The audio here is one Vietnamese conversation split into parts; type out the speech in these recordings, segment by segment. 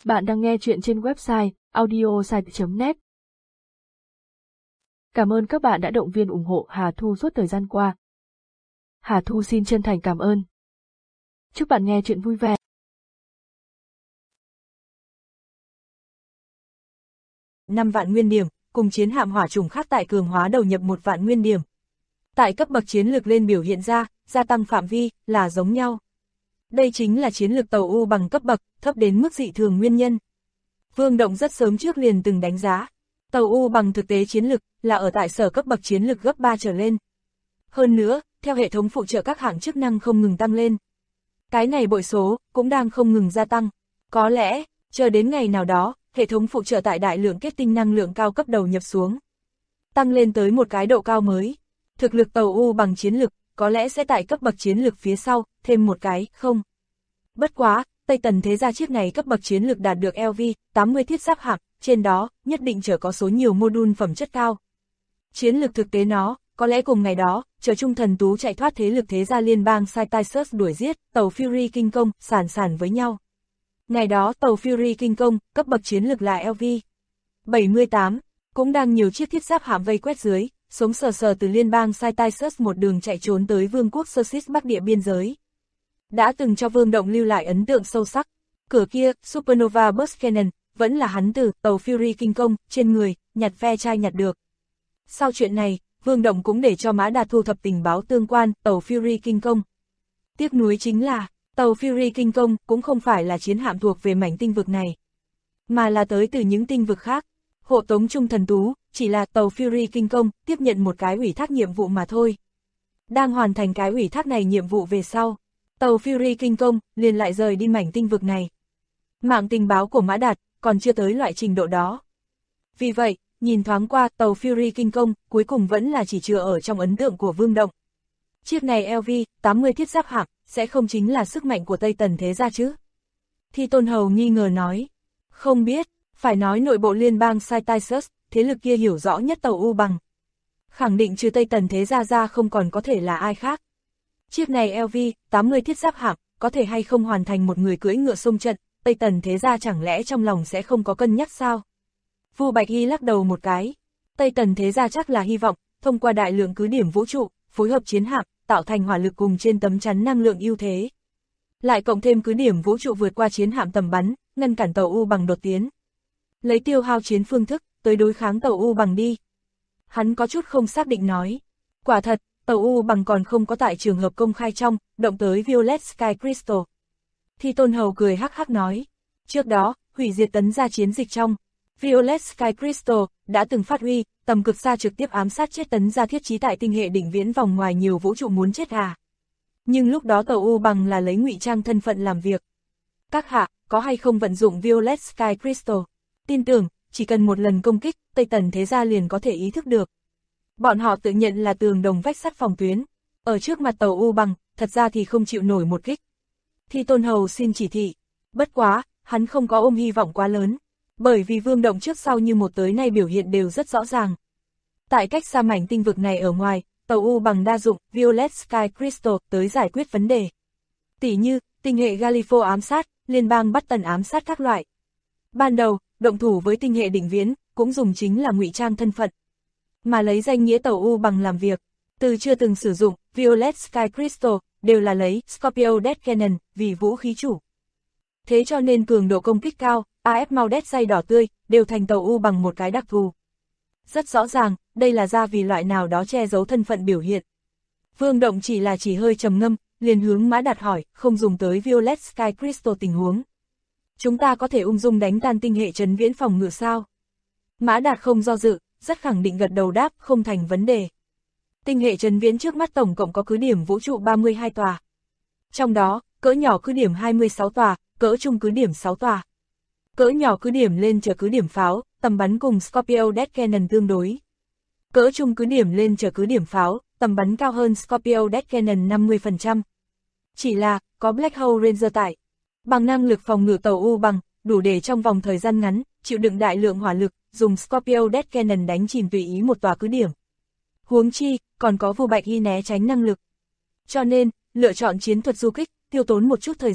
Bạn đang nghe chuyện trên website audiosite.net. Cảm ơn các bạn đã động viên ủng hộ Hà Thu suốt thời gian qua. Hà Thu xin chân thành cảm ơn. Chúc bạn nghe chuyện vui vẻ. 5 vạn nguyên điểm, cùng chiến hạm hỏa trùng khác tại cường hóa đầu nhập 1 vạn nguyên điểm. Tại cấp bậc chiến lược lên biểu hiện ra, gia tăng phạm vi, là giống nhau. Đây chính là chiến lược tàu U bằng cấp bậc, thấp đến mức dị thường nguyên nhân. Vương Động rất sớm trước liền từng đánh giá. Tàu U bằng thực tế chiến lược, là ở tại sở cấp bậc chiến lược gấp 3 trở lên. Hơn nữa, theo hệ thống phụ trợ các hạng chức năng không ngừng tăng lên. Cái này bội số, cũng đang không ngừng gia tăng. Có lẽ, chờ đến ngày nào đó, hệ thống phụ trợ tại đại lượng kết tinh năng lượng cao cấp đầu nhập xuống. Tăng lên tới một cái độ cao mới. Thực lực tàu U bằng chiến lược, có lẽ sẽ tại cấp bậc chiến lược phía sau, thêm một cái, không. Bất quá, Tây Tần thế gia chiếc này cấp bậc chiến lược đạt được LV-80 thiết giáp hạng, trên đó, nhất định chở có số nhiều module phẩm chất cao. Chiến lược thực tế nó, có lẽ cùng ngày đó, chờ Trung Thần Tú chạy thoát thế lực thế gia liên bang Cytisus đuổi giết, tàu Fury Kinh Công, sàn với nhau. Ngày đó tàu Fury Kinh Công, cấp bậc chiến lược là LV-78, cũng đang nhiều chiếc thiết giáp hạm vây quét dưới, sống sờ từ liên bang Cytisus một đường chạy trốn tới vương quốc Xerxes bắc địa biên giới. Đã từng cho Vương Động lưu lại ấn tượng sâu sắc. Cửa kia, Supernova Burst Cannon, vẫn là hắn từ tàu Fury Kinh Công, trên người, nhặt ve chai nhặt được. Sau chuyện này, Vương Động cũng để cho Mã Đạt thu thập tình báo tương quan, tàu Fury Kinh Công. Tiếc nuối chính là, tàu Fury Kinh Công cũng không phải là chiến hạm thuộc về mảnh tinh vực này, mà là tới từ những tinh vực khác. Hộ tống Trung Thần Tú, chỉ là tàu Fury Kinh Công tiếp nhận một cái ủy thác nhiệm vụ mà thôi. Đang hoàn thành cái ủy thác này nhiệm vụ về sau, tàu Fury Kinh Công liền lại rời đi mảnh tinh vực này. Mạng tình báo của Mã Đạt còn chưa tới loại trình độ đó. Vì vậy, nhìn thoáng qua tàu Fury Kinh Công cuối cùng vẫn là chỉ chừa ở trong ấn tượng của Vương Động. Chiếc này LV-80 thiết giáp hạm sẽ không chính là sức mạnh của Tây Tần thế gia chứ? Thi Tôn Hầu nghi ngờ nói. Không biết, phải nói nội bộ liên bang Cytisus, thế lực kia hiểu rõ nhất tàu U bằng. Khẳng định trừ Tây Tần thế gia ra không còn có thể là ai khác. Chiếc này LV-80 thiết giáp hạm, có thể hay không hoàn thành một người cưỡi ngựa xông trận, Tây Tần thế gia chẳng lẽ trong lòng sẽ không có cân nhắc sao? Vu Bạch Hy lắc đầu một cái. Tây Tần thế gia chắc là hy vọng, thông qua đại lượng cứ điểm vũ trụ, phối hợp chiến hạm, tạo thành hỏa lực cùng trên tấm chắn năng lượng ưu thế. Lại cộng thêm cứ điểm vũ trụ vượt qua chiến hạm tầm bắn, ngăn cản tàu U bằng đột tiến. Lấy tiêu hao chiến phương thức, tới đối kháng tàu U bằng đi. Hắn có chút không xác định nói. Quả thật, tàu U bằng còn không có tại trường hợp công khai trong, động tới Violet Sky Crystal. Thi Tôn Hầu cười hắc hắc nói. Trước đó, hủy diệt tấn gia chiến dịch trong, Violet Sky Crystal đã từng phát huy, tầm cực xa trực tiếp ám sát chết tấn gia thiết trí tại tinh hệ đỉnh viễn vòng ngoài nhiều vũ trụ muốn chết à. Nhưng lúc đó tàu U bằng là lấy ngụy trang thân phận làm việc. Các hạ, có hay không vận dụng Violet Sky Crystal? Tin tưởng, chỉ cần một lần công kích, Tây Tần thế gia liền có thể ý thức được. Bọn họ tự nhận là tường đồng vách sắt phòng tuyến. Ở trước mặt tàu U bằng, thật ra thì không chịu nổi một kích. Thi Tôn Hầu xin chỉ thị. Bất quá, hắn không có ôm hy vọng quá lớn. Bởi vì Vương Động trước sau như một tới nay biểu hiện đều rất rõ ràng. Tại cách xa mảnh tinh vực này ở ngoài, tàu U bằng đa dụng Violet Sky Crystal tới giải quyết vấn đề. Tỉ như, tinh hệ Galifo ám sát, liên bang Bắt Tần ám sát các loại. Ban đầu, động thủ với tinh hệ đỉnh viễn, cũng dùng chính là ngụy trang thân phận. Mà lấy danh nghĩa tàu U bằng làm việc, từ chưa từng sử dụng Violet Sky Crystal, đều là lấy Scorpio Death Cannon vì vũ khí chủ. Thế cho nên cường độ công kích cao, AF mau đét dây đỏ tươi, đều thành tàu U bằng một cái đặc thù. Rất rõ ràng, đây là ra vì loại nào đó che giấu thân phận biểu hiện. Vương Động chỉ hơi trầm ngâm, liền hướng Mã Đạt hỏi, không dùng tới Violet Sky Crystal tình huống. Chúng ta có thể ung dung đánh tan tinh hệ trấn viễn phòng ngự sao? Mã Đạt không do dự, rất khẳng định gật đầu đáp, không thành vấn đề. Tinh hệ trấn viễn trước mắt tổng cộng có cứ điểm vũ trụ 32 tòa. Trong đó, cỡ nhỏ cứ điểm 26 tòa, cỡ trung cứ điểm 6 tòa. Cỡ nhỏ cứ điểm lên chở cứ điểm pháo, tầm bắn cùng Scorpio Death Cannon tương đối. Cỡ trung cứ điểm lên chở cứ điểm pháo, tầm bắn cao hơn Scorpio Death Cannon 50%. Chỉ là, có Black Hole Ranger tại. Bằng năng lực phòng ngự tàu U bằng, đủ để trong vòng thời gian ngắn, chịu đựng đại lượng hỏa lực, dùng Scorpio Death Cannon đánh chìm tùy ý một tòa cứ điểm. Huống chi, còn có Vu Bạch Hy né tránh năng lực. Cho nên, lựa chọn chiến thuật du kích, tiêu tốn một chút thời gian,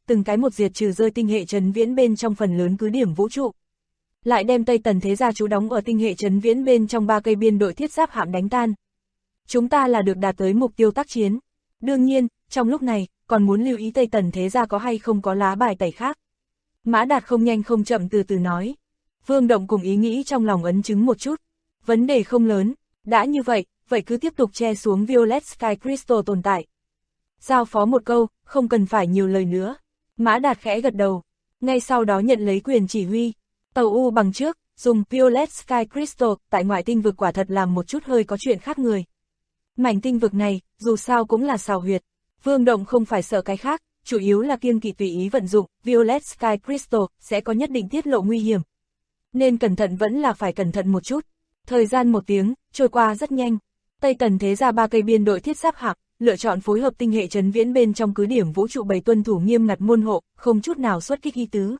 từng cái một diệt trừ rơi tinh hệ trấn viễn bên trong phần lớn cứ điểm vũ trụ. Lại đem Tây Tần thế gia trú đóng ở tinh hệ trấn viễn bên trong 3 cây biên đội thiết giáp hạm đánh tan. Chúng ta là được đạt tới mục tiêu tác chiến. Đương nhiên, trong lúc này, còn muốn lưu ý Tây Tần thế gia có hay không có lá bài tẩy khác. Mã Đạt không nhanh không chậm từ từ nói. Vương Động cùng ý nghĩ trong lòng ấn chứng một chút. Vấn đề không lớn, đã như vậy, vậy cứ tiếp tục che xuống Violet Sky Crystal tồn tại. Giao phó một câu, không cần phải nhiều lời nữa. Mã Đạt khẽ gật đầu, ngay sau đó nhận lấy quyền chỉ huy. Tàu U bằng trước, dùng Violet Sky Crystal tại ngoại tinh vực quả thật làm một chút hơi có chuyện khác người. Mảnh tinh vực này, dù sao cũng là xào huyệt. Vương Động không phải sợ cái khác, chủ yếu là kiêng kỵ tùy ý vận dụng Violet Sky Crystal sẽ có nhất định tiết lộ nguy hiểm. Nên cẩn thận vẫn là phải cẩn thận một chút. Thời gian 1 tiếng, trôi qua rất nhanh. Tây Tần thế gia 3 cây biên đội thiết giáp hạm, lựa chọn phối hợp tinh hệ trấn viễn bên trong cứ điểm vũ trụ 7 tuân thủ nghiêm ngặt môn hộ, không chút nào xuất kích ý tứ.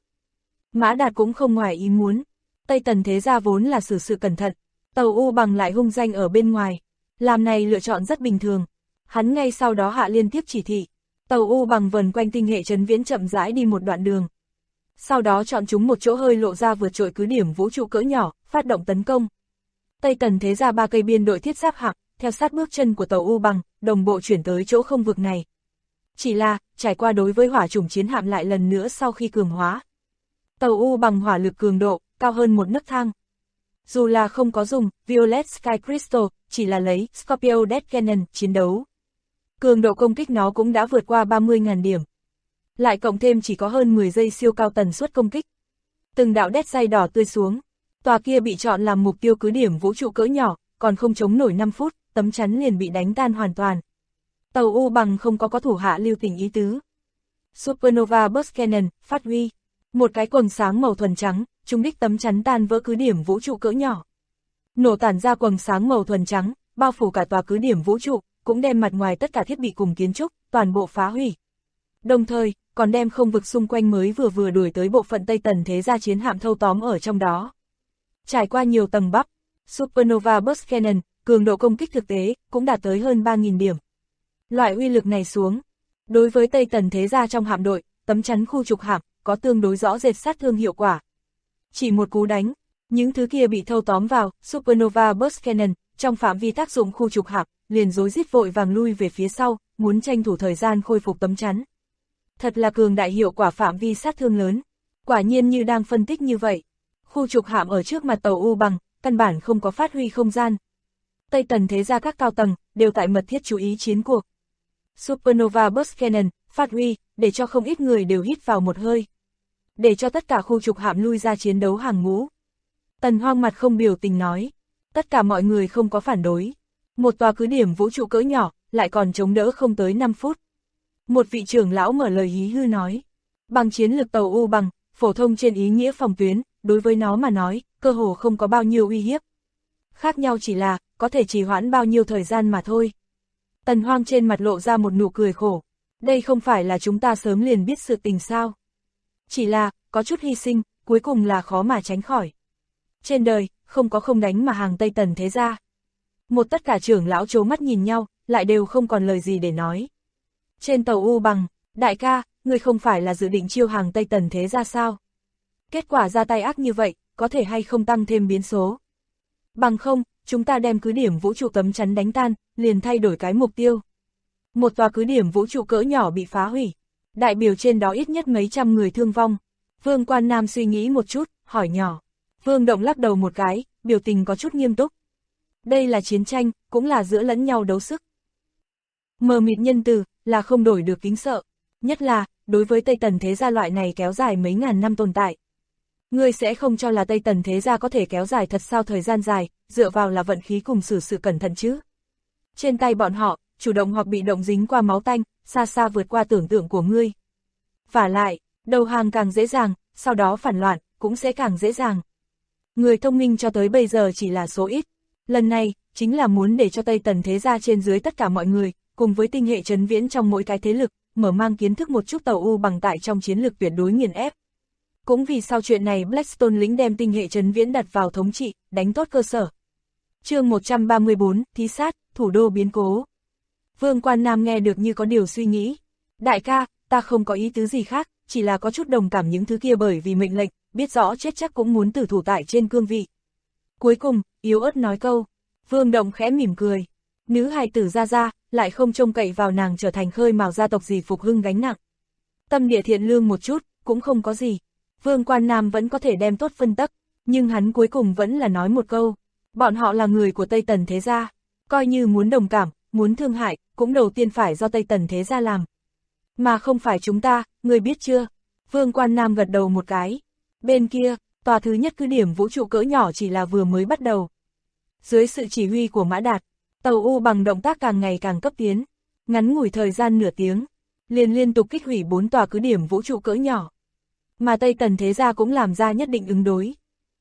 Mã Đạt cũng không ngoài ý muốn. Tây Tần thế gia vốn là xử sự cẩn thận, tàu U bằng lại hung danh ở bên ngoài. Làm này lựa chọn rất bình thường. Hắn ngay sau đó hạ liên tiếp chỉ thị. Tàu U bằng vần quanh tinh hệ trấn viễn chậm rãi đi một đoạn đường. Sau đó chọn chúng một chỗ hơi lộ ra vượt trội cứ điểm vũ trụ cỡ nhỏ, phát động tấn công. Tây Tần thế gia 3 cây biên đội thiết giáp hạm, theo sát bước chân của tàu U bằng, đồng bộ chuyển tới chỗ không vực này. Chỉ là, trải qua đối với hỏa chủng chiến hạm lại lần nữa sau khi cường hóa. Tàu U bằng hỏa lực cường độ, cao hơn một nấc thang. Dù là không có dùng Violet Sky Crystal, chỉ là lấy Scorpio Death Cannon chiến đấu. Cường độ công kích nó cũng đã vượt qua 30.000 điểm. Lại cộng thêm chỉ có hơn 10 giây siêu cao tần suất công kích. Từng đạo đét dây đỏ tươi xuống. Tòa kia bị chọn làm mục tiêu cứ điểm vũ trụ cỡ nhỏ, còn không chống nổi 5 phút, tấm chắn liền bị đánh tan hoàn toàn. Tàu U bằng không có thủ hạ lưu tình ý tứ. Supernova Burst Cannon, phát huy. Một cái quầng sáng màu thuần trắng, trúng đích tấm chắn tan vỡ cứ điểm vũ trụ cỡ nhỏ. Nổ tản ra quầng sáng màu thuần trắng, bao phủ cả tòa cứ điểm vũ trụ, cũng đem mặt ngoài tất cả thiết bị cùng kiến trúc, toàn bộ phá hủy. Đồng thời, còn đem không vực xung quanh mới vừa đuổi tới bộ phận Tây Tần thế gia chiến hạm thâu tóm ở trong đó. Trải qua nhiều tầng bắp, Supernova Burst Cannon, cường độ công kích thực tế, cũng đạt tới hơn 3.000 điểm. Loại uy lực này xuống. Đối với Tây Tần thế gia trong hạm đội, tấm chắn khu trục hạm, có tương đối rõ rệt sát thương hiệu quả. Chỉ một cú đánh, những thứ kia bị thâu tóm vào, Supernova Burst Cannon, trong phạm vi tác dụng khu trục hạm, liền rối rít vội vàng lui về phía sau, muốn tranh thủ thời gian khôi phục tấm chắn. Thật là cường đại hiệu quả phạm vi sát thương lớn. Quả nhiên như đang phân tích như vậy. Khu trục hạm ở trước mặt tàu U bằng, căn bản không có phát huy không gian. Tây Tần thế gia các cao tầng, đều tại mật thiết chú ý chiến cuộc. Supernova Burst Cannon, phát huy, để cho không ít người đều hít vào một hơi. Để cho tất cả khu trục hạm lui ra chiến đấu hàng ngũ. Tần Hoang mặt không biểu tình nói. Tất cả mọi người không có phản đối. Một tòa cứ điểm vũ trụ cỡ nhỏ, lại còn chống đỡ không tới 5 phút. Một vị trưởng lão mở lời hí hư nói. Bằng chiến lực tàu U bằng, phổ thông trên ý nghĩa phòng tuyến, đối với nó mà nói, cơ hồ không có bao nhiêu uy hiếp. Khác nhau chỉ là, có thể trì hoãn bao nhiêu thời gian mà thôi. Tần Hoang trên mặt lộ ra một nụ cười khổ. Đây không phải là chúng ta sớm liền biết sự tình sao. Chỉ là, có chút hy sinh, cuối cùng là khó mà tránh khỏi. Trên đời, không có không đánh mà hàng Tây Tần thế gia. Một tất cả trưởng lão trố mắt nhìn nhau, lại đều không còn lời gì để nói. Trên tàu U bằng, đại ca, ngươi không phải là dự định chiêu hàng Tây Tần thế gia sao? Kết quả ra tay ác như vậy, có thể hay không tăng thêm biến số? Bằng không, chúng ta đem cứ điểm vũ trụ tấm chắn đánh tan, liền thay đổi cái mục tiêu. Một tòa cứ điểm vũ trụ cỡ nhỏ bị phá hủy. Đại biểu trên đó ít nhất mấy trăm người thương vong. Vương Quan Nam suy nghĩ một chút, hỏi nhỏ. Vương Động lắc đầu một cái, biểu tình có chút nghiêm túc. Đây là chiến tranh, cũng là giữa lẫn nhau đấu sức. Mờ mịt nhân từ, là không đổi được kính sợ. Nhất là, đối với Tây Tần thế gia loại này kéo dài mấy ngàn năm tồn tại. Ngươi sẽ không cho là Tây Tần thế gia có thể kéo dài thật sao thời gian dài, dựa vào là vận khí cùng xử sự cẩn thận chứ. Trên tay bọn họ, chủ động hoặc bị động dính qua máu tanh, xa xa vượt qua tưởng tượng của ngươi. Vả lại, đầu hàng càng dễ dàng, sau đó phản loạn, cũng sẽ càng dễ dàng. Người thông minh cho tới bây giờ chỉ là số ít. Lần này, chính là muốn để cho Tây Tần thế gia trên dưới tất cả mọi người, cùng với tinh hệ trấn viễn trong mỗi cái thế lực, mở mang kiến thức một chút tàu U bằng tại trong chiến lược tuyệt đối nghiền ép. Cũng vì sau chuyện này Blackstone lính đem tinh hệ trấn viễn đặt vào thống trị, đánh tốt cơ sở. Chương 134, thí sát, thủ đô biến cố. Vương Quan Nam nghe được như có điều suy nghĩ. Đại ca, ta không có ý tứ gì khác, chỉ là có chút đồng cảm những thứ kia bởi vì mệnh lệnh, biết rõ chết chắc cũng muốn tử thủ tại trên cương vị. Cuối cùng, yếu ớt nói câu, Vương Động khẽ mỉm cười, nữ hài tử Gia lại không trông cậy vào nàng trở thành khơi mào gia tộc gì phục hưng gánh nặng. Tâm địa thiện lương một chút, cũng không có gì. Vương Quan Nam vẫn có thể đem tốt phân tắc, nhưng hắn cuối cùng vẫn là nói một câu, bọn họ là người của Tây Tần thế gia, coi như muốn đồng cảm, muốn thương hại, cũng đầu tiên phải do Tây Tần thế gia làm. Mà không phải chúng ta, người biết chưa? Vương Quan Nam gật đầu một cái. Bên kia, tòa thứ nhất cứ điểm vũ trụ cỡ nhỏ chỉ là vừa mới bắt đầu. Dưới sự chỉ huy của Mã Đạt, tàu U bằng động tác càng ngày càng cấp tiến. Ngắn ngủi thời gian nửa tiếng, liên tục kích hủy 4 tòa cứ điểm vũ trụ cỡ nhỏ. Mà Tây Tần thế gia cũng làm ra nhất định ứng đối.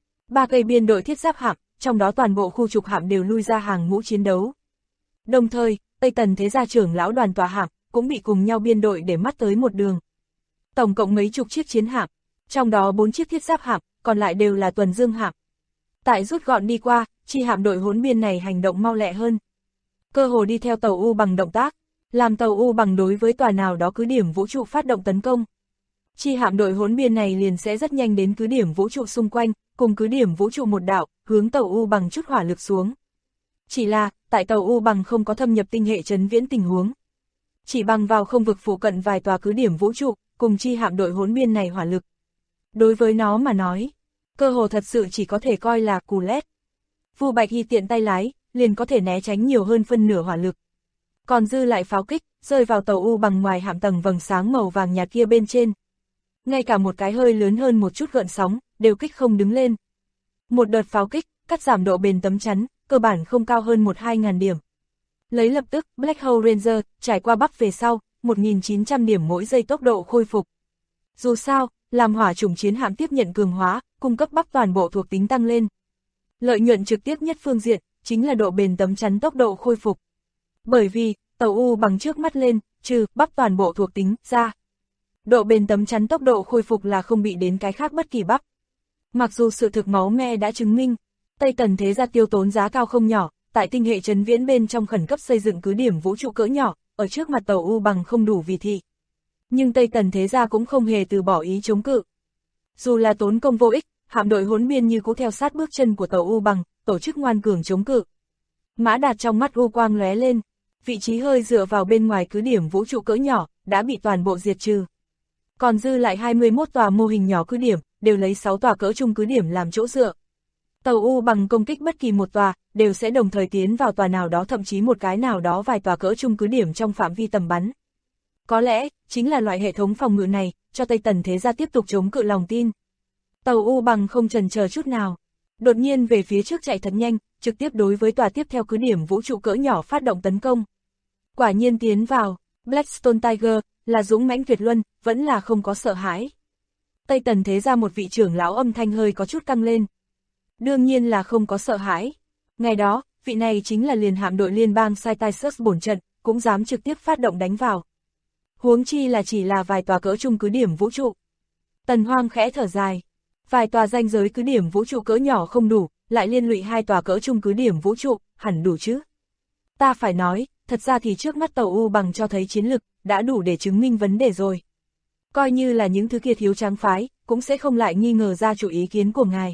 3 cây biên đội thiết giáp hạm, trong đó toàn bộ khu trục hạm đều lui ra hàng ngũ chiến đấu. Đồng thời, Tây Tần thế gia trưởng lão đoàn tòa hạm cũng bị cùng nhau biên đội để mắt tới một đường. Tổng cộng mấy chục chiếc chiến hạm, trong đó 4 chiếc thiết giáp hạm, còn lại đều là tuần dương hạm. Tại rút gọn đi qua, chi hạm đội hỗn biên này hành động mau lẹ hơn. Cơ hồ đi theo tàu U bằng động tác, làm tàu U bằng đối với tòa nào đó cứ điểm vũ trụ phát động tấn công. Chi hạm đội hỗn biên này liền sẽ rất nhanh đến cứ điểm vũ trụ xung quanh, cùng cứ điểm vũ trụ một đạo, hướng tàu U bằng chút hỏa lực xuống. Chỉ là, tại tàu U bằng không có thâm nhập tinh hệ trấn viễn tình huống. Chỉ bằng vào không vực phụ cận vài tòa cứ điểm vũ trụ, cùng chi hạm đội hỗn biên này hỏa lực. Đối với nó mà nói, cơ hồ thật sự chỉ có thể coi là cù lét. Vu Bạch Hy tiện tay lái, liền có thể né tránh nhiều hơn phân nửa hỏa lực. Còn dư lại pháo kích, rơi vào tàu U bằng ngoài hạm tầng vầng sáng màu vàng nhạt kia bên trên. Ngay cả một cái hơi lớn hơn một chút gợn sóng, đều kích không đứng lên. Một đợt pháo kích, cắt giảm độ bền tấm chắn, cơ bản không cao hơn 1-2 ngàn điểm. Lấy lập tức, Black Hole Ranger, trải qua bắp về sau, 1.900 điểm mỗi giây tốc độ khôi phục. Dù sao, làm hỏa chủng chiến hạm tiếp nhận cường hóa, cung cấp bắp toàn bộ thuộc tính tăng lên. Lợi nhuận trực tiếp nhất phương diện, chính là độ bền tấm chắn tốc độ khôi phục. Bởi vì, tàu U bằng trước mắt lên, trừ bắp toàn bộ thuộc tính ra. Độ bền tấm chắn tốc độ khôi phục là không bị đến cái khác bất kỳ bắp. Mặc dù sự thực máu me đã chứng minh, Tây Tần thế gia tiêu tốn giá cao không nhỏ, tại tinh hệ trấn viễn bên trong khẩn cấp xây dựng cứ điểm vũ trụ cỡ nhỏ, ở trước mặt tàu U bằng không đủ vì thị. Nhưng Tây Tần thế gia cũng không hề từ bỏ ý chống cự. Dù là tốn công vô ích, hạm đội hỗn biên như cũ theo sát bước chân của tàu U bằng, tổ chức ngoan cường chống cự. Mã Đạt trong mắt u quang lóe lên, vị trí hơi dựa vào bên ngoài cứ điểm vũ trụ cỡ nhỏ, đã bị toàn bộ diệt trừ. Còn dư lại 21 tòa mô hình nhỏ cứ điểm, đều lấy 6 tòa cỡ trung cứ điểm làm chỗ dựa. Tàu U bằng công kích bất kỳ một tòa, đều sẽ đồng thời tiến vào tòa nào đó thậm chí một cái nào đó vài tòa cỡ trung cứ điểm trong phạm vi tầm bắn. Có lẽ, chính là loại hệ thống phòng ngự này, cho Tây Tần thế gia tiếp tục chống cự lòng tin. Tàu U bằng không chần chờ chút nào, đột nhiên về phía trước chạy thật nhanh, trực tiếp đối với tòa tiếp theo cứ điểm vũ trụ cỡ nhỏ phát động tấn công. Quả nhiên tiến vào, Blackstone Tiger, là dũng mãnh tuyệt luân, vẫn là không có sợ hãi. Tây Tần thế gia một vị trưởng lão âm thanh hơi có chút căng lên. Đương nhiên là không có sợ hãi. Ngày đó, vị này chính là liền hạm đội liên bang Cytisus bổn trận, cũng dám trực tiếp phát động đánh vào. Huống chi là chỉ là vài tòa cỡ trung cứ điểm vũ trụ. Tần Hoang khẽ thở dài. Vài tòa ranh giới cứ điểm vũ trụ cỡ nhỏ không đủ, lại liên lụy 2 tòa cỡ trung cứ điểm vũ trụ, hẳn đủ chứ. Ta phải nói, thật ra thì trước mắt tàu U bằng cho thấy chiến lực, đã đủ để chứng minh vấn đề rồi. Coi như là những thứ kia thiếu tráng phái, cũng sẽ không lại nghi ngờ ra chủ ý kiến của ngài.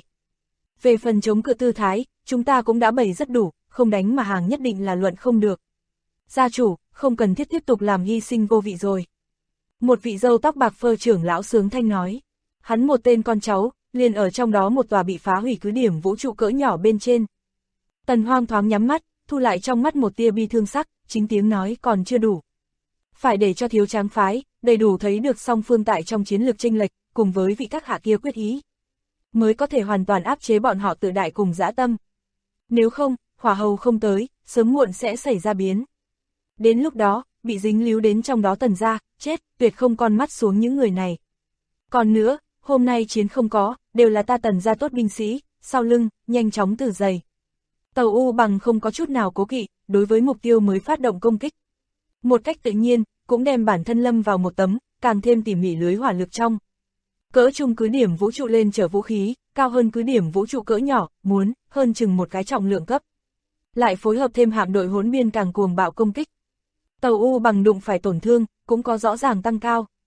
Về phần chống cự tư thái, chúng ta cũng đã bày rất đủ, không đánh mà hàng nhất định là luận không được. Gia chủ, không cần thiết tiếp tục làm hy sinh vô vị rồi. Một vị râu tóc bạc phơ trưởng lão sướng thanh nói. Hắn một tên con cháu, liền ở trong đó một tòa bị phá hủy cứ điểm vũ trụ cỡ nhỏ bên trên. Tần Hoang thoáng nhắm mắt, thu lại trong mắt một tia bi thương sắc, chính tiếng nói còn chưa đủ. Phải để cho thiếu tráng phái, đầy đủ thấy được song phương tại trong chiến lược chênh lệch, cùng với vị các hạ kia quyết ý. Mới có thể hoàn toàn áp chế bọn họ tự đại cùng dã tâm. Nếu không, hỏa hầu không tới, sớm muộn sẽ xảy ra biến. Đến lúc đó, bị dính líu đến trong đó Tần gia, chết, tuyệt không con mắt xuống những người này. Còn nữa, hôm nay chiến không có, đều là ta Tần gia tốt binh sĩ, sau lưng, nhanh chóng từ dày. Tàu U bằng không có chút nào cố kỵ, đối với mục tiêu mới phát động công kích. Một cách tự nhiên, cũng đem bản thân lâm vào một tấm, càng thêm tỉ mỉ lưới hỏa lực trong. Cỡ trung cứ điểm vũ trụ lên chở vũ khí, cao hơn cứ điểm vũ trụ cỡ nhỏ, muốn, hơn chừng một cái trọng lượng cấp. Lại phối hợp thêm hạm đội hỗn biên càng cuồng bạo công kích. Tàu U bằng đụng phải tổn thương, cũng có rõ ràng tăng cao.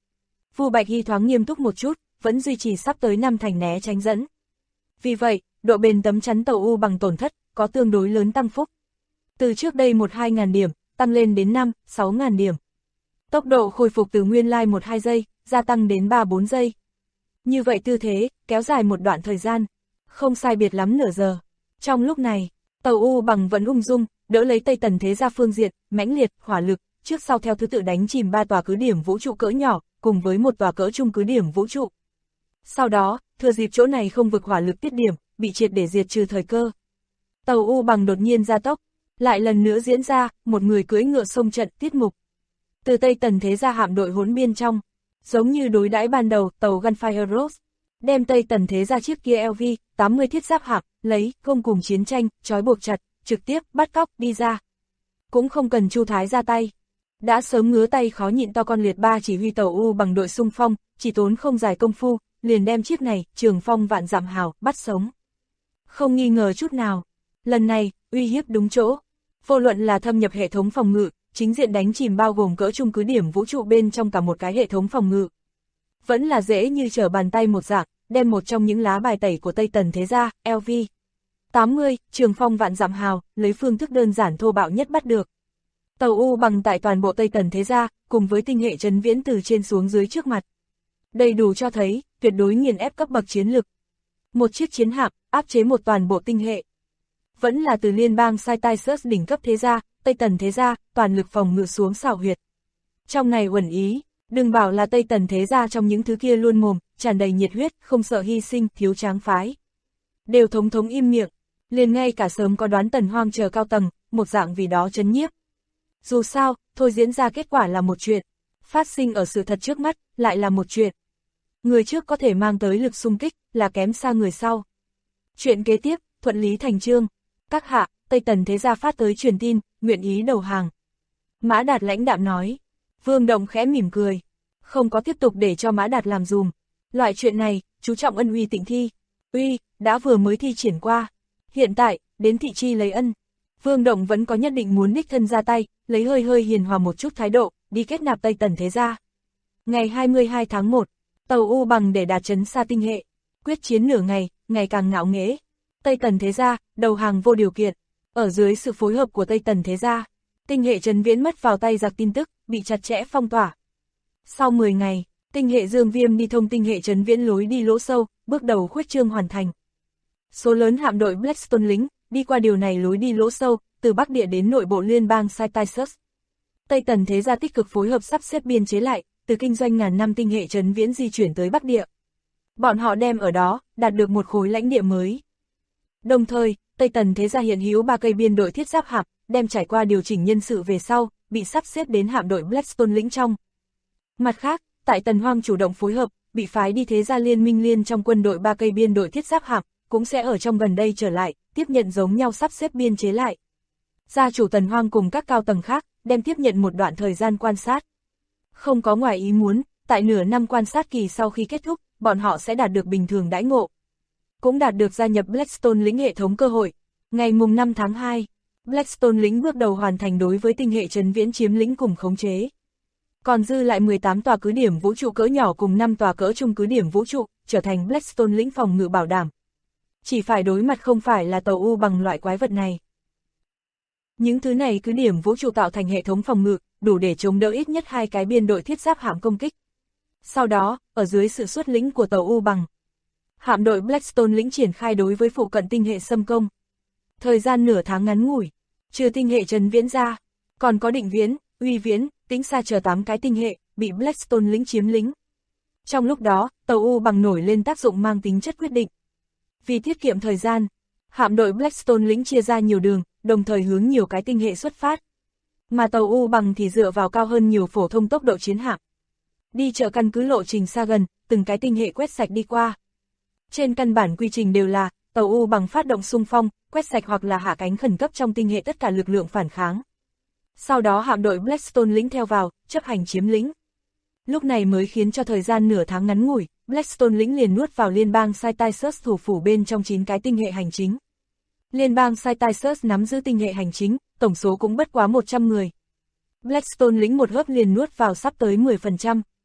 Vu Bạch Hy thoáng nghiêm túc một chút, vẫn duy trì sắp tới 5 thành né tránh dẫn. Vì vậy, độ bền tấm chắn tàu U bằng tổn thất, có tương đối lớn tăng phúc. Từ trước đây 1-2 ngàn điểm, tăng lên đến 5-6 ngàn điểm. Tốc độ khôi phục từ nguyên lai 1-2 giây, gia tăng đến 3-4 giây. Như vậy tư thế, kéo dài một đoạn thời gian, không sai biệt lắm nửa giờ. Trong lúc này, tàu U bằng vẫn ung dung, đỡ lấy Tây Tần thế gia phương diện, mãnh liệt, hỏa lực, trước sau theo thứ tự đánh chìm 3 tòa cứ điểm vũ trụ cỡ nhỏ, cùng với một tòa cỡ trung cứ điểm vũ trụ. Sau đó, thừa dịp chỗ này không vực hỏa lực tiết điểm, bị triệt để diệt trừ thời cơ. Tàu U bằng đột nhiên gia tốc, lại lần nữa diễn ra, một người cưỡi ngựa xông trận tiết mục. Từ Tây Tần thế gia hạm đội hỗn biên trong, giống như đối đãi ban đầu, tàu Gunfire Rose, đem Tây Tần thế gia chiếc kia LV-80 thiết giáp hạm, lấy, công cùng chiến tranh, trói buộc chặt, trực tiếp, bắt cóc, đi ra. Cũng không cần Chu Thái ra tay. Đã sớm ngứa tay khó nhịn to con liệt ba chỉ huy tàu U bằng đội xung phong, chỉ tốn không dài công phu, liền đem chiếc này, Trường Phong vạn dặm hào, bắt sống. Không nghi ngờ chút nào. Lần này, uy hiếp đúng chỗ. Vô luận là thâm nhập hệ thống phòng ngự, chính diện đánh chìm bao gồm cỡ trung cứ điểm vũ trụ bên trong cả một cái hệ thống phòng ngự. Vẫn là dễ như trở bàn tay một dạng, đem một trong những lá bài tẩy của Tây Tần thế gia, LV-80, Trường Phong vạn dặm hào, lấy phương thức đơn giản thô bạo nhất bắt được. Tàu U bằng tại toàn bộ Tây Tần thế gia, cùng với tinh hệ trấn viễn từ trên xuống dưới trước mặt. Đầy đủ cho thấy, tuyệt đối nghiền ép cấp bậc chiến lực. Một chiếc chiến hạm, áp chế một toàn bộ tinh hệ. Vẫn là từ liên bang Cytisus đỉnh cấp thế gia, Tây Tần thế gia, toàn lực phòng ngự xuống xảo huyệt. Trong này uẩn ý, đừng bảo là Tây Tần thế gia trong những thứ kia luôn mồm, tràn đầy nhiệt huyết, không sợ hy sinh, thiếu tráng phái. Đều thống thống im miệng, liền ngay cả sớm có đoán Tần Hoang chờ cao tầng, một dạng vì đó chấn nhiếp. Dù sao, thôi diễn ra kết quả là một chuyện, phát sinh ở sự thật trước mắt, lại là một chuyện. Người trước có thể mang tới lực xung kích, là kém xa người sau. Chuyện kế tiếp, thuận lý thành chương. Các hạ, Tây Tần thế gia phát tới truyền tin, nguyện ý đầu hàng. Mã Đạt lãnh đạm nói. Vương Động khẽ mỉm cười. Không có tiếp tục để cho Mã Đạt làm dùm. Loại chuyện này, chú trọng ân uy tịnh thi. Uy, đã vừa mới thi triển qua. Hiện tại, đến thị chi lấy ân. Vương Động vẫn có nhất định muốn đích thân ra tay, lấy hơi hiền hòa một chút thái độ, đi kết nạp Tây Tần thế gia. Ngày 22 tháng 1, tàu U bằng để đạt trấn xa tinh hệ. Quyết chiến nửa ngày, ngày càng ngạo nghễ. Tây Tần thế gia, đầu hàng vô điều kiện. Ở dưới sự phối hợp của Tây Tần thế gia, tinh hệ trấn viễn mất vào tay giặc tin tức, bị chặt chẽ phong tỏa. Sau 10 ngày, tinh hệ Dương Viêm đi thông tinh hệ trấn viễn lối đi lỗ sâu, bước đầu khuếch trương hoàn thành. Số lớn hạm đội Blackstone lính, đi qua điều này lối đi lỗ sâu, từ Bắc Địa đến nội bộ liên bang Cytisus. Tây Tần thế gia tích cực phối hợp sắp xếp biên chế lại, từ kinh doanh ngàn năm tinh hệ trấn viễn di chuyển tới Bắc Địa. Bọn họ đem ở đó, đạt được một khối lãnh địa mới. Đồng thời, Tây Tần thế gia hiện hữu 3 cây biên đội thiết giáp hạm, đem trải qua điều chỉnh nhân sự về sau, bị sắp xếp đến hạm đội Blackstone lĩnh trong. Mặt khác, tại Tần Hoang chủ động phối hợp, bị phái đi thế gia liên minh liên trong quân đội 3 cây biên đội thiết giáp hạm, cũng sẽ ở trong gần đây trở lại, tiếp nhận giống nhau sắp xếp biên chế lại. Gia chủ Tần Hoang cùng các cao tầng khác, đem tiếp nhận một đoạn thời gian quan sát. Không có ngoài ý muốn, tại nửa năm quan sát kỳ sau khi kết thúc, bọn họ sẽ đạt được bình thường đãi ngộ. Cũng đạt được gia nhập Blackstone lĩnh hệ thống cơ hội. Ngày mùng 5 tháng 2, Blackstone lĩnh bước đầu hoàn thành đối với tinh hệ trấn viễn chiếm lĩnh cùng khống chế. Còn dư lại 18 tòa cứ điểm vũ trụ cỡ nhỏ cùng 5 tòa cỡ trung cứ điểm vũ trụ, trở thành Blackstone lĩnh phòng ngự bảo đảm. Chỉ phải đối mặt không phải là tàu U bằng loại quái vật này. Những thứ này cứ điểm vũ trụ tạo thành hệ thống phòng ngự, đủ để chống đỡ ít nhất 2 cái biên đội thiết giáp hạm công kích. Sau đó, ở dưới sự xuất lĩnh của tàu U bằng, hạm đội Blackstone lĩnh triển khai đối với phụ cận tinh hệ xâm công. Thời gian nửa tháng ngắn ngủi, trừ tinh hệ trấn viễn ra, còn có định viễn, uy viễn, tĩnh xa chờ 8 cái tinh hệ, bị Blackstone lĩnh chiếm lĩnh. Trong lúc đó, tàu U bằng nổi lên tác dụng mang tính chất quyết định. Vì tiết kiệm thời gian, hạm đội Blackstone lĩnh chia ra nhiều đường, đồng thời hướng nhiều cái tinh hệ xuất phát. Mà tàu U bằng thì dựa vào cao hơn nhiều phổ thông tốc độ chiến hạm. Đi chợ căn cứ lộ trình xa gần, từng cái tinh hệ quét sạch đi qua. Trên căn bản quy trình đều là, tàu U bằng phát động xung phong, quét sạch hoặc là hạ cánh khẩn cấp trong tinh hệ tất cả lực lượng phản kháng. Sau đó hạm đội Blackstone lĩnh theo vào, chấp hành chiếm lĩnh. Lúc này mới khiến cho thời gian nửa tháng ngắn ngủi, Blackstone lĩnh liền nuốt vào liên bang Cytisus thủ phủ bên trong 9 cái tinh hệ hành chính. Liên bang Cytisus nắm giữ tinh hệ hành chính, tổng số cũng bất quá 100 người. Blackstone lĩnh một hớp liền nuốt vào sắp tới 10%.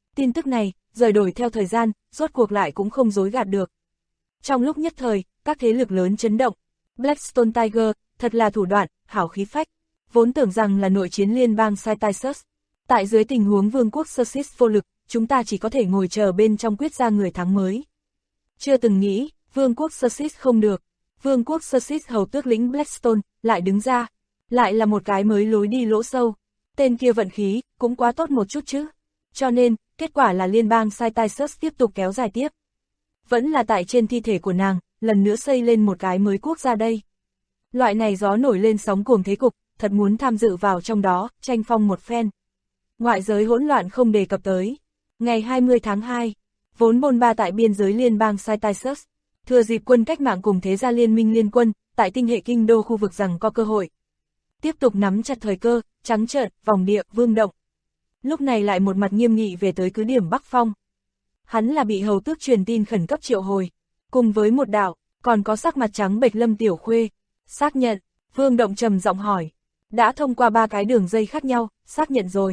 Tin tức này, rời đổi theo thời gian, rốt cuộc lại cũng không dối gạt được. Trong lúc nhất thời, các thế lực lớn chấn động. Blackstone Tiger, thật là thủ đoạn, hảo khí phách. Vốn tưởng rằng là nội chiến liên bang Cytisus. Tại dưới tình huống vương quốc Sussex vô lực, chúng ta chỉ có thể ngồi chờ bên trong quyết ra người thắng mới. Chưa từng nghĩ, vương quốc Sussex không được. Vương quốc Sussex hầu tước lĩnh Blackstone, lại đứng ra. Lại là một cái mới lối đi lỗ sâu. Tên kia vận khí, cũng quá tốt một chút chứ. Cho nên, kết quả là liên bang Cytisus tiếp tục kéo dài tiếp. Vẫn là tại trên thi thể của nàng, lần nữa xây lên một cái mới quốc gia đây. Loại này gió nổi lên sóng cuồng thế cục, thật muốn tham dự vào trong đó, tranh phong một phen. Ngoại giới hỗn loạn không đề cập tới. Ngày 20 tháng 2, vốn bôn ba tại biên giới liên bang Cytisus, thừa dịp quân cách mạng cùng thế gia liên minh liên quân, tại tinh hệ kinh đô khu vực rằng có cơ hội. Tiếp tục nắm chặt thời cơ, trắng trợn, vòng địa, vương động. Lúc này lại một mặt nghiêm nghị về tới cứ điểm Bắc Phong. Hắn là bị hầu tước truyền tin khẩn cấp triệu hồi, cùng với một đạo, còn có sắc mặt trắng bệch Lâm Tiểu Khuê. Xác nhận, Vương Động trầm giọng hỏi. Đã thông qua 3 cái đường dây khác nhau, xác nhận rồi.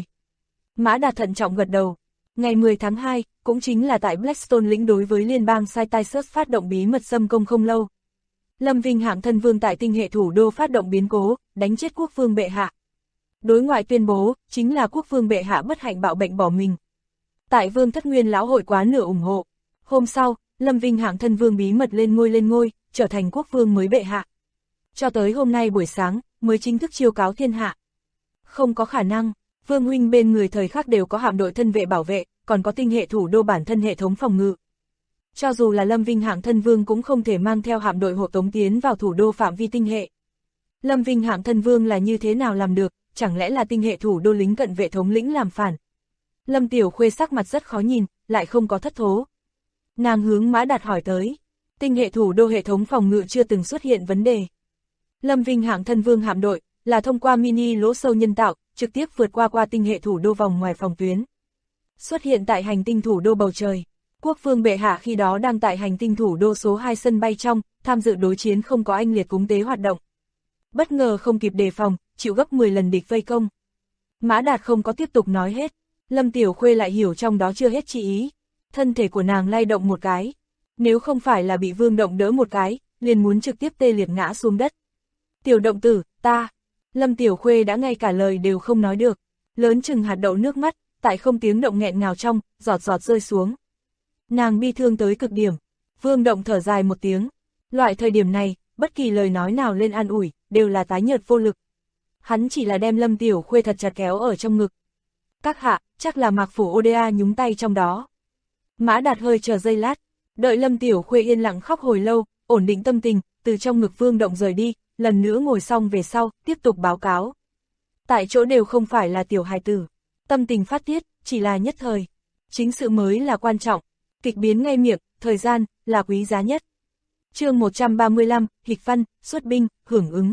Mã Đạt thận trọng gật đầu. Ngày 10 tháng 2, cũng chính là tại Blackstone lĩnh đối với liên bang Cytisus phát động bí mật xâm công không lâu. Lâm Vinh Hạng thân vương tại tinh hệ thủ đô phát động biến cố, đánh chết quốc vương bệ hạ. Đối ngoại tuyên bố, chính là quốc vương bệ hạ bất hạnh bạo bệnh bỏ mình. Tại Vương Thất Nguyên lão hội quá nửa ủng hộ. Hôm sau, Lâm Vinh Hạng thân vương bí mật lên ngôi, trở thành quốc vương mới bệ hạ. Cho tới hôm nay buổi sáng, mới chính thức chiêu cáo thiên hạ. Không có khả năng, Vương huynh bên người thời khắc đều có hạm đội thân vệ bảo vệ, còn có tinh hệ thủ đô bản thân hệ thống phòng ngự. Cho dù là Lâm Vinh Hạng thân vương cũng không thể mang theo hạm đội hộ tống tiến vào thủ đô phạm vi tinh hệ. Lâm Vinh Hạng thân vương là như thế nào làm được, chẳng lẽ là tinh hệ thủ đô lính cận vệ thống lĩnh làm phản? Lâm Tiểu Khuê sắc mặt rất khó nhìn, lại không có thất thố. Nàng hướng Mã Đạt hỏi tới, tinh hệ thủ đô hệ thống phòng ngự chưa từng xuất hiện vấn đề. Lâm Vinh Hạng thân vương hạm đội, là thông qua mini lỗ sâu nhân tạo, trực tiếp vượt qua tinh hệ thủ đô vòng ngoài phòng tuyến. Xuất hiện tại hành tinh thủ đô bầu trời. Quốc vương bệ hạ khi đó đang tại hành tinh thủ đô số 2 sân bay trong, tham dự đối chiến không có anh liệt cúng tế hoạt động. Bất ngờ không kịp đề phòng, chịu gấp 10 lần địch vây công. Mã Đạt không có tiếp tục nói hết, Lâm Tiểu Khuê lại hiểu trong đó chưa hết chi ý. Thân thể của nàng lay động một cái. Nếu không phải là bị Vương Động đỡ một cái, liền muốn trực tiếp tê liệt ngã xuống đất. Tiểu động tử, ta. Lâm Tiểu Khuê đã ngay cả lời đều không nói được. Lớn chừng hạt đậu nước mắt, tại không tiếng động nghẹn ngào trong, giọt giọt rơi xuống. Nàng bi thương tới cực điểm. Vương Động thở dài một tiếng. Loại thời điểm này, bất kỳ lời nói nào lên an ủi, đều là tái nhợt vô lực. Hắn chỉ là đem Lâm Tiểu Khuê thật chặt kéo ở trong ngực. Các hạ, chắc là Mạc Phủ Oda nhúng tay trong đó. Mã Đạt hơi chờ giây lát, đợi Lâm Tiểu Khuê yên lặng khóc hồi lâu, ổn định tâm tình, từ trong ngực Vương Động rời đi, lần nữa ngồi xong về sau, tiếp tục báo cáo. Tại chỗ đều không phải là tiểu hài tử, tâm tình phát tiết, chỉ là nhất thời. Chính sự mới là quan trọng, kịch biến ngay miệng, thời gian, là quý giá nhất. Chương 135, Hịch Văn, xuất binh, hưởng ứng.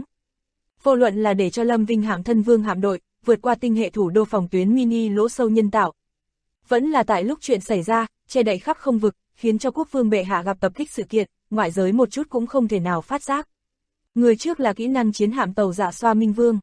Vô luận là để cho Lâm Vinh Hạng thân vương hạm đội, vượt qua tinh hệ thủ đô phòng tuyến mini lỗ sâu nhân tạo. Vẫn là tại lúc chuyện xảy ra, che đậy khắp không vực, khiến cho quốc vương bệ hạ gặp tập kích sự kiện, ngoại giới một chút cũng không thể nào phát giác. Người trước là kỹ năng chiến hạm tàu Dạ Xoa Minh Vương.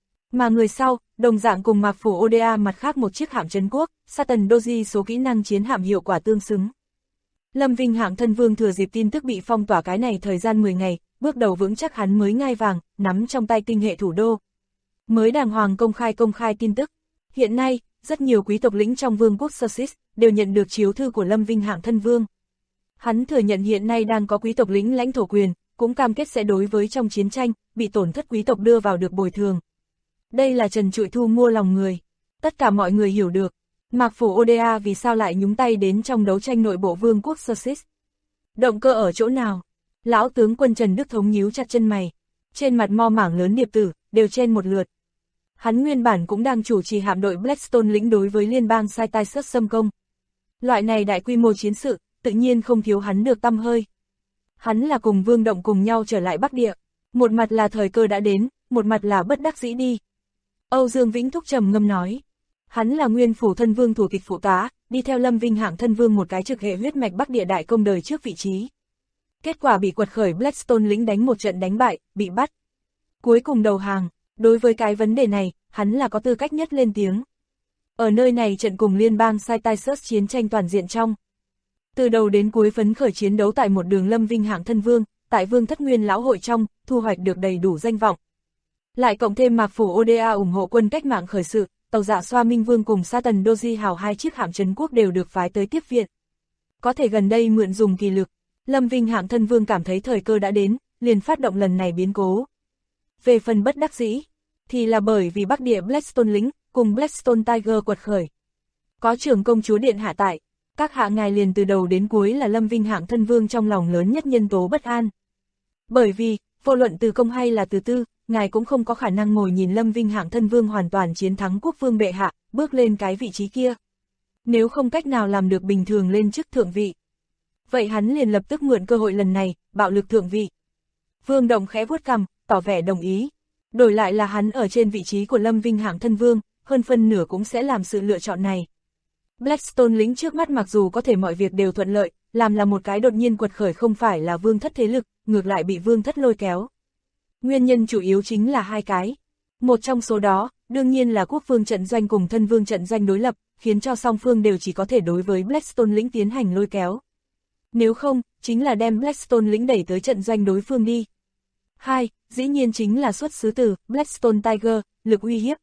Mà người sau, đồng dạng cùng Mạc Phủ Oda mặt khác một chiếc hạm trấn quốc, Satan Doji số kỹ năng chiến hạm hiệu quả tương xứng. Lâm Vinh Hạng thân vương thừa dịp tin tức bị phong tỏa cái này thời gian 10 ngày, bước đầu vững chắc hắn mới ngai vàng, nắm trong tay tinh hệ thủ đô. Mới đàng hoàng công khai tin tức. Hiện nay, rất nhiều quý tộc lĩnh trong vương quốc Sussex đều nhận được chiếu thư của Lâm Vinh Hạng thân vương. Hắn thừa nhận hiện nay đang có quý tộc lĩnh lãnh thổ quyền, cũng cam kết sẽ đối với trong chiến tranh, bị tổn thất quý tộc đưa vào được bồi thường. Đây là trần trụi thu mua lòng người. Tất cả mọi người hiểu được, Mạc Phủ Oda vì sao lại nhúng tay đến trong đấu tranh nội bộ vương quốc Sussex. Động cơ ở chỗ nào? Lão tướng quân Trần Đức Thống nhíu chặt chân mày. Trên mặt mo mảng lớn điệp tử, đều chen một lượt. Hắn nguyên bản cũng đang chủ trì hạm đội Blackstone lĩnh đối với liên bang Cytisus xâm công. Loại này đại quy mô chiến sự, tự nhiên không thiếu hắn được tăm hơi. Hắn là cùng Vương Động cùng nhau trở lại Bắc Địa. Một mặt là thời cơ đã đến, một mặt là bất đắc dĩ đi. Âu Dương Vĩnh Thúc trầm ngâm nói. Hắn là nguyên phủ thân vương thủ tịch phụ tá, đi theo Lâm Vinh Hạng thân vương một cái trực hệ huyết mạch Bắc Địa đại công đời trước vị trí. Kết quả bị quật khởi Blackstone lĩnh đánh một trận đánh bại, bị bắt. Cuối cùng đầu hàng, đối với cái vấn đề này, hắn là có tư cách nhất lên tiếng. Ở nơi này trận cùng liên bang Sai-Tai-Sớt chiến tranh toàn diện trong. Từ đầu đến cuối phấn khởi chiến đấu tại một đường Lâm Vinh hạng thân vương, tại Vương Thất Nguyên lão hội trong, thu hoạch được đầy đủ danh vọng. Lại cộng thêm Mạc Phủ Oda ủng hộ quân cách mạng khởi sự, tàu dạ Xoa Minh Vương cùng Sa Tần Doji Hào hai chiếc hạm trấn quốc đều được phái tới tiếp viện. Có thể gần đây mượn dùng kỳ lực, Lâm Vinh hạng thân vương cảm thấy thời cơ đã đến, liền phát động lần này biến cố. Về phần bất đắc dĩ, thì là bởi vì Bắc Địa Blackstone lính cùng Blackstone Tiger quật khởi. Có trưởng công chúa điện hạ tại, các hạ ngài liền từ đầu đến cuối là Lâm Vinh hạng thân vương trong lòng lớn nhất nhân tố bất an. Bởi vì, vô luận từ công hay là từ tư, ngài cũng không có khả năng ngồi nhìn Lâm Vinh hạng thân vương hoàn toàn chiến thắng quốc vương bệ hạ, bước lên cái vị trí kia. Nếu không cách nào làm được bình thường lên chức thượng vị, vậy hắn liền lập tức mượn cơ hội lần này, bạo lực thượng vị. Vương Động khẽ vuốt cằm, tỏ vẻ đồng ý. Đổi lại là hắn ở trên vị trí của Lâm Vinh hạng thân vương, hơn phân nửa cũng sẽ làm sự lựa chọn này. Blackstone lính trước mắt mặc dù có thể mọi việc đều thuận lợi, làm là một cái đột nhiên quật khởi không phải là vương thất thế lực, ngược lại bị vương thất lôi kéo. Nguyên nhân chủ yếu chính là hai cái. Một trong số đó, đương nhiên là quốc vương trận doanh cùng thân vương trận doanh đối lập, khiến cho song phương đều chỉ có thể đối với Blackstone lính tiến hành lôi kéo. Nếu không, chính là đem Blackstone lính đẩy tới trận doanh đối phương đi. Hai, dĩ nhiên chính là xuất xứ từ Blackstone Tiger, lực uy hiếp.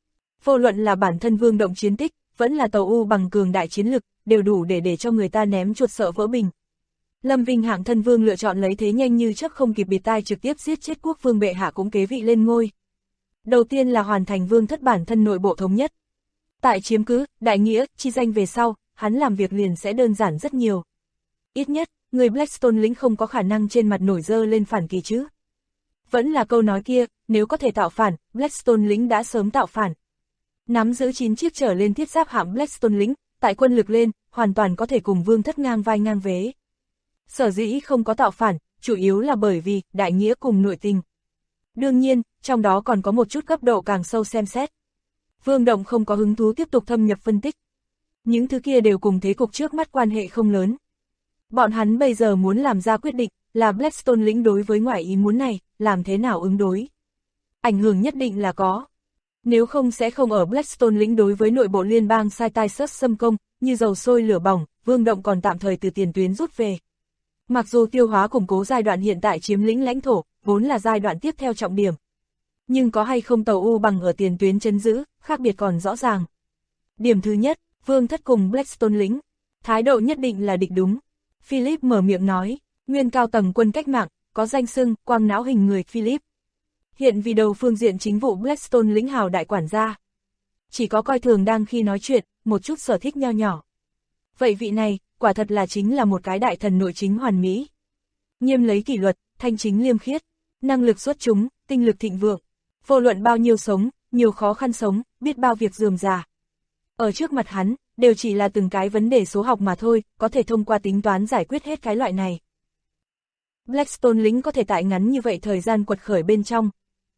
Vô luận là bản thân Vương Động chiến tích, vẫn là tàu U bằng cường đại chiến lực, đều đủ để cho người ta ném chuột sợ vỡ bình. Lâm Vinh hạng thân vương lựa chọn lấy thế nhanh như chớp không kịp bịt tai trực tiếp giết chết quốc vương bệ hạ cũng kế vị lên ngôi. Đầu tiên là hoàn thành vương thất bản thân nội bộ thống nhất. Tại chiếm cứ, đại nghĩa, chi danh về sau, hắn làm việc liền sẽ đơn giản rất nhiều. Ít nhất, người Blackstone lính không có khả năng trên mặt nổi dơ lên phản kỳ chứ. Vẫn là câu nói kia, nếu có thể tạo phản, Blackstone lính đã sớm tạo phản. Nắm giữ 9 chiếc trở lên thiết giáp hạm Blackstone lính, tại quân lực lên, hoàn toàn có thể cùng vương thất ngang vai ngang vế. Sở dĩ không có tạo phản, chủ yếu là bởi vì đại nghĩa cùng nội tình. Đương nhiên, trong đó còn có một chút cấp độ càng sâu xem xét. Vương Động không có hứng thú tiếp tục thâm nhập phân tích. Những thứ kia đều cùng thế cục trước mắt quan hệ không lớn. Bọn hắn bây giờ muốn làm ra quyết định, là Blackstone lính đối với ngoại ý muốn này, làm thế nào ứng đối. Ảnh hưởng nhất định là có. Nếu không sẽ không ở Blackstone lính đối với nội bộ liên bang Sai-Tai-Sớt xâm công, như dầu sôi lửa bỏng, Vương Động còn tạm thời từ tiền tuyến rút về. Mặc dù tiêu hóa củng cố giai đoạn hiện tại chiếm lĩnh lãnh thổ, vốn là giai đoạn tiếp theo trọng điểm. Nhưng có hay không tàu U bằng ở tiền tuyến trấn giữ, khác biệt còn rõ ràng. Điểm thứ nhất, Vương thất cùng Blackstone lính, thái độ nhất định là địch đúng. Philip mở miệng nói, nguyên cao tầng quân cách mạng, có danh xưng, quang não hình người Philip. Hiện vì đầu phương diện chính vụ Blackstone lính hào đại quản gia. Chỉ có coi thường đang khi nói chuyện, một chút sở thích nho nhỏ. Vậy vị này, quả thật là chính là một cái đại thần nội chính hoàn mỹ. Nghiêm lấy kỷ luật, thanh chính liêm khiết, năng lực xuất chúng, tinh lực thịnh vượng. Vô luận bao nhiêu sống, nhiều khó khăn sống, biết bao việc rườm rà. Ở trước mặt hắn, đều chỉ là từng cái vấn đề số học mà thôi, có thể thông qua tính toán giải quyết hết cái loại này. Blackstone lính có thể tại ngắn như vậy thời gian quật khởi bên trong.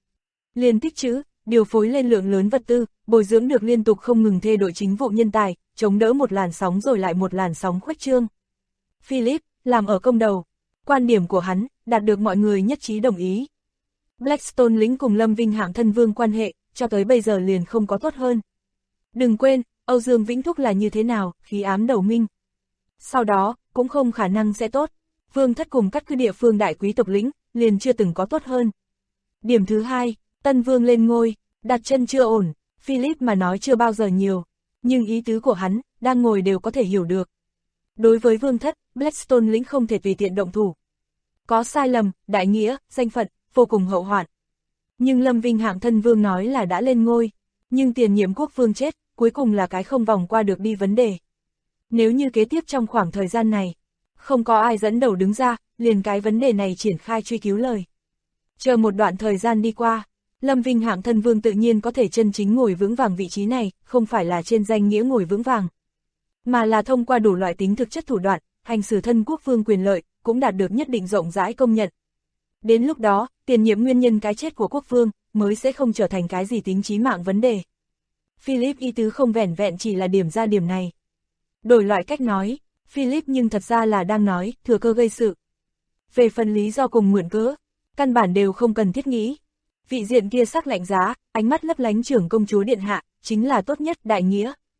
Liên tích trữ, điều phối lên lượng lớn vật tư, bồi dưỡng được liên tục không ngừng thê đội chính vụ nhân tài, chống đỡ một làn sóng rồi lại một làn sóng khuếch trương. Philip, làm ở công đầu. Quan điểm của hắn, đạt được mọi người nhất trí đồng ý. Blackstone lính cùng Lâm Vinh hạng thân vương quan hệ, cho tới bây giờ liền không có tốt hơn. Đừng quên, Âu Dương Vĩnh Thúc là như thế nào, khí ám đầu minh. Sau đó, cũng không khả năng sẽ tốt. Vương thất cùng các cứ địa phương đại quý tộc lính, liền chưa từng có tốt hơn. Điểm thứ hai, tân vương lên ngôi, đặt chân chưa ổn, Philip mà nói chưa bao giờ nhiều. Nhưng ý tứ của hắn, đang ngồi đều có thể hiểu được. Đối với vương thất, Blackstone lính không thể tùy tiện động thủ. Có sai lầm, đại nghĩa, danh phận, vô cùng hậu hoạn. Nhưng Lâm Vinh hạng thân vương nói là đã lên ngôi, nhưng tiền nhiệm quốc vương chết, cuối cùng là cái không vòng qua được đi vấn đề. Nếu như kế tiếp trong khoảng thời gian này, không có ai dẫn đầu đứng ra, liền cái vấn đề này triển khai truy cứu lời. Chờ một đoạn thời gian đi qua, Lâm Vinh hạng thân vương tự nhiên có thể chân chính ngồi vững vàng vị trí này, không phải là trên danh nghĩa ngồi vững vàng, mà là thông qua đủ loại tính thực chất thủ đoạn, hành xử thân quốc vương quyền lợi, cũng đạt được nhất định rộng rãi công nhận. Đến lúc đó, tiền nhiệm nguyên nhân cái chết của quốc vương, mới sẽ không trở thành cái gì tính chí mạng vấn đề. Philip ý tứ không vẻn vẹn chỉ là điểm ra điểm này. Đổi loại cách nói, Philip nhưng thật ra là đang nói, thừa cơ gây sự. Về phần lý do cùng mượn cớ, căn bản đều không cần thiết nghĩ. Vị diện kia sắc lạnh giá, ánh mắt lấp lánh trưởng công chúa điện hạ, chính là tốt nhất đại nghĩa.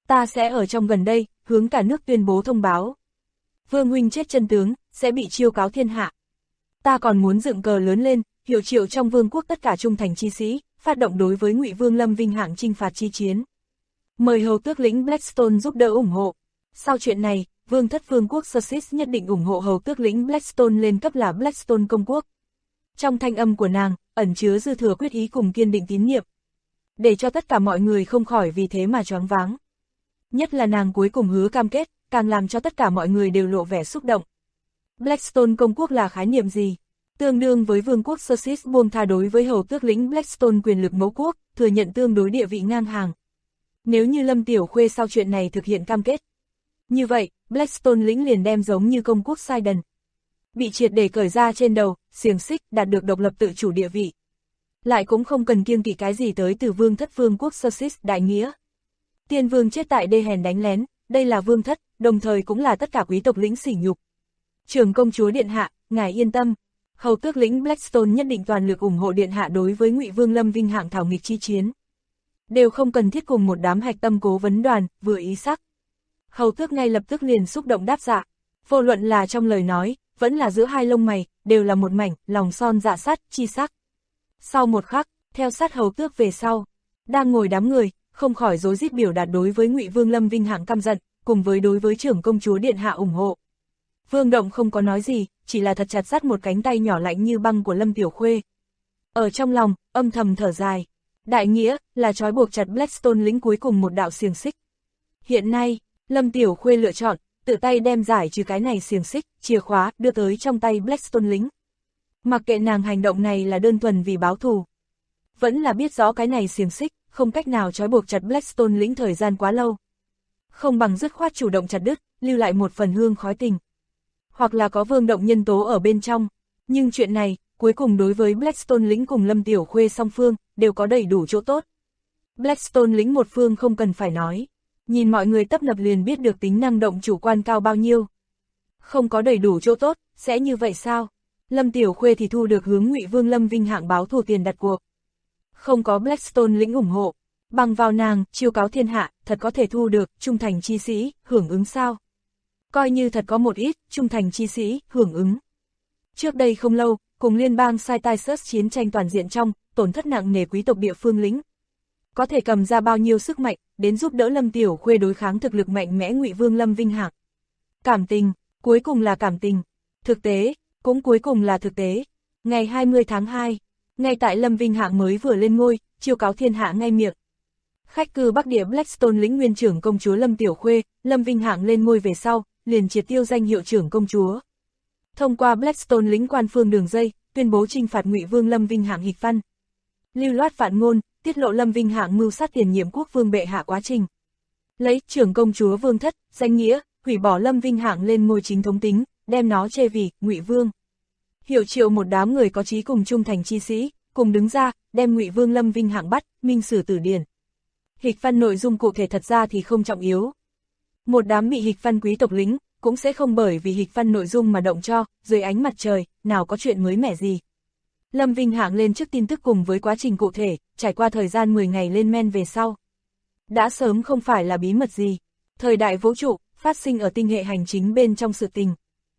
Ta sẽ ở trong gần đây, hướng cả nước tuyên bố thông báo. Vương huynh chết chân tướng, sẽ bị chiêu cáo thiên hạ. Ta còn muốn dựng cờ lớn lên, hiệu triệu trong vương quốc tất cả trung thành chi sĩ, phát động đối với Ngụy Vương Lâm Vinh Hạng chinh phạt chi chiến. Mời hầu tước lĩnh Blackstone giúp đỡ ủng hộ. Sau chuyện này, vương thất vương quốc Sussex nhất định ủng hộ hầu tước lĩnh Blackstone lên cấp là Blackstone công quốc. Trong thanh âm của nàng, ẩn chứa dư thừa quyết ý cùng kiên định tín nhiệm. Để cho tất cả mọi người không khỏi vì thế mà choáng váng. Nhất là nàng cuối cùng hứa cam kết, càng làm cho tất cả mọi người đều lộ vẻ xúc động. Blackstone công quốc là khái niệm gì? Tương đương với vương quốc Sussex buông tha đối với hầu tước lĩnh Blackstone quyền lực mẫu quốc, thừa nhận tương đối địa vị ngang hàng. Nếu như Lâm Tiểu Khuê sau chuyện này thực hiện cam kết. Như vậy, Blackstone lĩnh liền đem giống như công quốc Sidon. Bị triệt để cởi ra trên đầu, xiềng xích, đạt được độc lập tự chủ địa vị. Lại cũng không cần kiêng kỵ cái gì tới từ vương thất vương quốc Sussex đại nghĩa. Tiên vương chết tại đê hèn đánh lén, đây là vương thất, đồng thời cũng là tất cả quý tộc lĩnh sỉ nhục. Trưởng công chúa điện hạ, ngài yên tâm. Hầu tước lĩnh Blackstone nhất định toàn lực ủng hộ điện hạ đối với Ngụy Vương Lâm Vinh Hạng thảo nghịch chi chiến. Đều không cần thiết cùng một đám hạch tâm cố vấn đoàn, vừa ý sắc. Hầu tước ngay lập tức liền xúc động đáp dạ. Vô luận là trong lời nói, vẫn là giữa hai lông mày, đều là một mảnh, lòng son dạ sắt, chi sắc. Sau một khắc, theo sát hầu tước về sau, đang ngồi đám người, không khỏi rối rít biểu đạt đối với Ngụy Vương Lâm Vinh Hạng căm giận, cùng với đối với trưởng công chúa điện hạ ủng hộ. Vương Động không có nói gì, chỉ là thật chặt dắt một cánh tay nhỏ lạnh như băng của Lâm Tiểu Khuê. Ở trong lòng, âm thầm thở dài. Đại nghĩa, là trói buộc chặt Blackstone lĩnh cuối cùng một đạo xiềng xích. Hiện nay, Lâm Tiểu Khuê lựa chọn, tự tay đem giải trừ cái này xiềng xích, chìa khóa, đưa tới trong tay Blackstone lĩnh. Mặc kệ nàng hành động này là đơn thuần vì báo thù. Vẫn là biết rõ cái này xiềng xích, không cách nào trói buộc chặt Blackstone lĩnh thời gian quá lâu. Không bằng dứt khoát chủ động chặt đứt, lưu lại một phần hương khói tình. Hoặc là có Vương Động nhân tố ở bên trong. Nhưng chuyện này, cuối cùng đối với Blackstone lĩnh cùng Lâm Tiểu Khuê song phương, đều có đầy đủ chỗ tốt. Blackstone lĩnh một phương không cần phải nói. Nhìn mọi người tấp nập liền biết được tính năng động chủ quan cao bao nhiêu. Không có đầy đủ chỗ tốt, sẽ như vậy sao? Lâm Tiểu Khuê thì thu được hướng Ngụy Vương Lâm Vinh Hạng báo thù tiền đặt cuộc. Không có Blackstone lĩnh ủng hộ, bằng vào nàng, chiêu cáo thiên hạ, thật có thể thu được, trung thành chi sĩ, hưởng ứng sao? Coi như thật có một ít, trung thành chi sĩ, hưởng ứng. Trước đây không lâu, cùng liên bang Cytisus chiến tranh toàn diện trong, tổn thất nặng nề quý tộc địa phương lĩnh. Có thể cầm ra bao nhiêu sức mạnh, đến giúp đỡ Lâm Tiểu Khuê đối kháng thực lực mạnh mẽ Ngụy Vương Lâm Vinh Hạng. Cảm tình, cuối cùng là cảm tình. Thực tế, cũng cuối cùng là thực tế. Ngày 20 tháng 2, ngay tại Lâm Vinh Hạng mới vừa lên ngôi, chiêu cáo thiên hạ ngay miệng. Khách cư Bắc Địa Blackstone lĩnh nguyên trưởng công chúa Lâm Tiểu Khuê, Lâm Vinh Hạng lên ngôi về sau, liền triệt tiêu danh hiệu trưởng công chúa. Thông qua Blackstone lĩnh quan phương đường dây, tuyên bố trinh phạt Ngụy Vương Lâm Vinh Hạng hịch văn. Lưu loát vạn ngôn, tiết lộ Lâm Vinh Hạng mưu sát tiền nhiệm quốc vương bệ hạ quá trình. Lấy trưởng công chúa vương thất, danh nghĩa, hủy bỏ Lâm Vinh Hạng lên ngôi chính thống tính, đem nó chê vì Ngụy Vương. Hiệu triệu một đám người có chí cùng trung thành chi sĩ, cùng đứng ra, đem Ngụy Vương Lâm Vinh Hạng bắt, minh sử tử điển. Hịch văn nội dung cụ thể thật ra thì không trọng yếu. Một đám bị hịch văn quý tộc lính, cũng sẽ không bởi vì hịch văn nội dung mà động cho, dưới ánh mặt trời, nào có chuyện mới mẻ gì. Lâm Vinh Hạng lên trước tin tức cùng với quá trình cụ thể, trải qua thời gian 10 ngày lên men về sau. Đã sớm không phải là bí mật gì. Thời đại vũ trụ, phát sinh ở tinh hệ hành chính bên trong sự tình.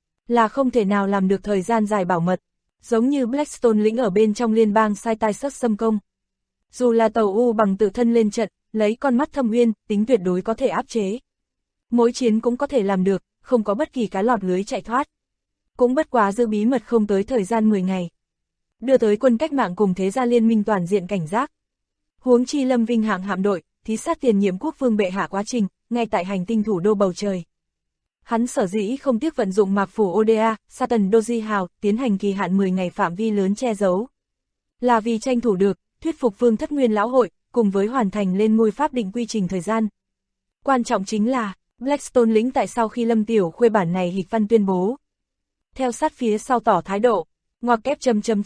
Là không thể nào làm được thời gian dài bảo mật, giống như Blackstone lĩnh ở bên trong liên bang Cytisus xâm công. Dù là tàu U bằng tự thân lên trận, lấy con mắt thâm uyên, tính tuyệt đối có thể áp chế. Mỗi chiến cũng có thể làm được, không có bất kỳ cá lọt lưới chạy thoát. Cũng bất quá giữ bí mật không tới thời gian 10 ngày. Đưa tới quân cách mạng cùng thế gia liên minh toàn diện cảnh giác. Huống chi Lâm Vinh Hạng hạm đội, thí sát tiền nhiệm quốc vương bệ hạ quá trình, ngay tại hành tinh thủ đô bầu trời. Hắn sở dĩ không tiếc vận dụng mạc phủ Oda, Satan Doji Hào, tiến hành kỳ hạn 10 ngày phạm vi lớn che giấu. Là vì tranh thủ được, thuyết phục vương thất nguyên lão hội, cùng với hoàn thành lên ngôi pháp định quy trình thời gian. Quan trọng chính là, Blackstone lĩnh tại sau khi Lâm Tiểu Khuê bản này hịch văn tuyên bố. Theo sát phía sau tỏ thái độ, ngoặc kép .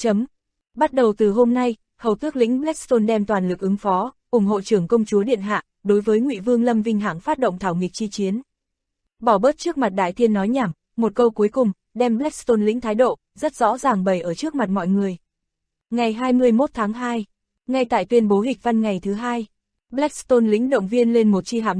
Bắt đầu từ hôm nay, hầu tước lĩnh Blackstone đem toàn lực ứng phó, ủng hộ trưởng công chúa điện hạ, đối với Ngụy Vương Lâm Vinh Hạng phát động thảo nghịch chi chiến. Bỏ bớt trước mặt đại thiên nói nhảm, một câu cuối cùng, đem Blackstone lĩnh thái độ, rất rõ ràng bày ở trước mặt mọi người. Ngày 21 tháng 2, ngay tại tuyên bố hịch văn ngày thứ hai, Blackstone lĩnh động viên lên một chi hạm đội,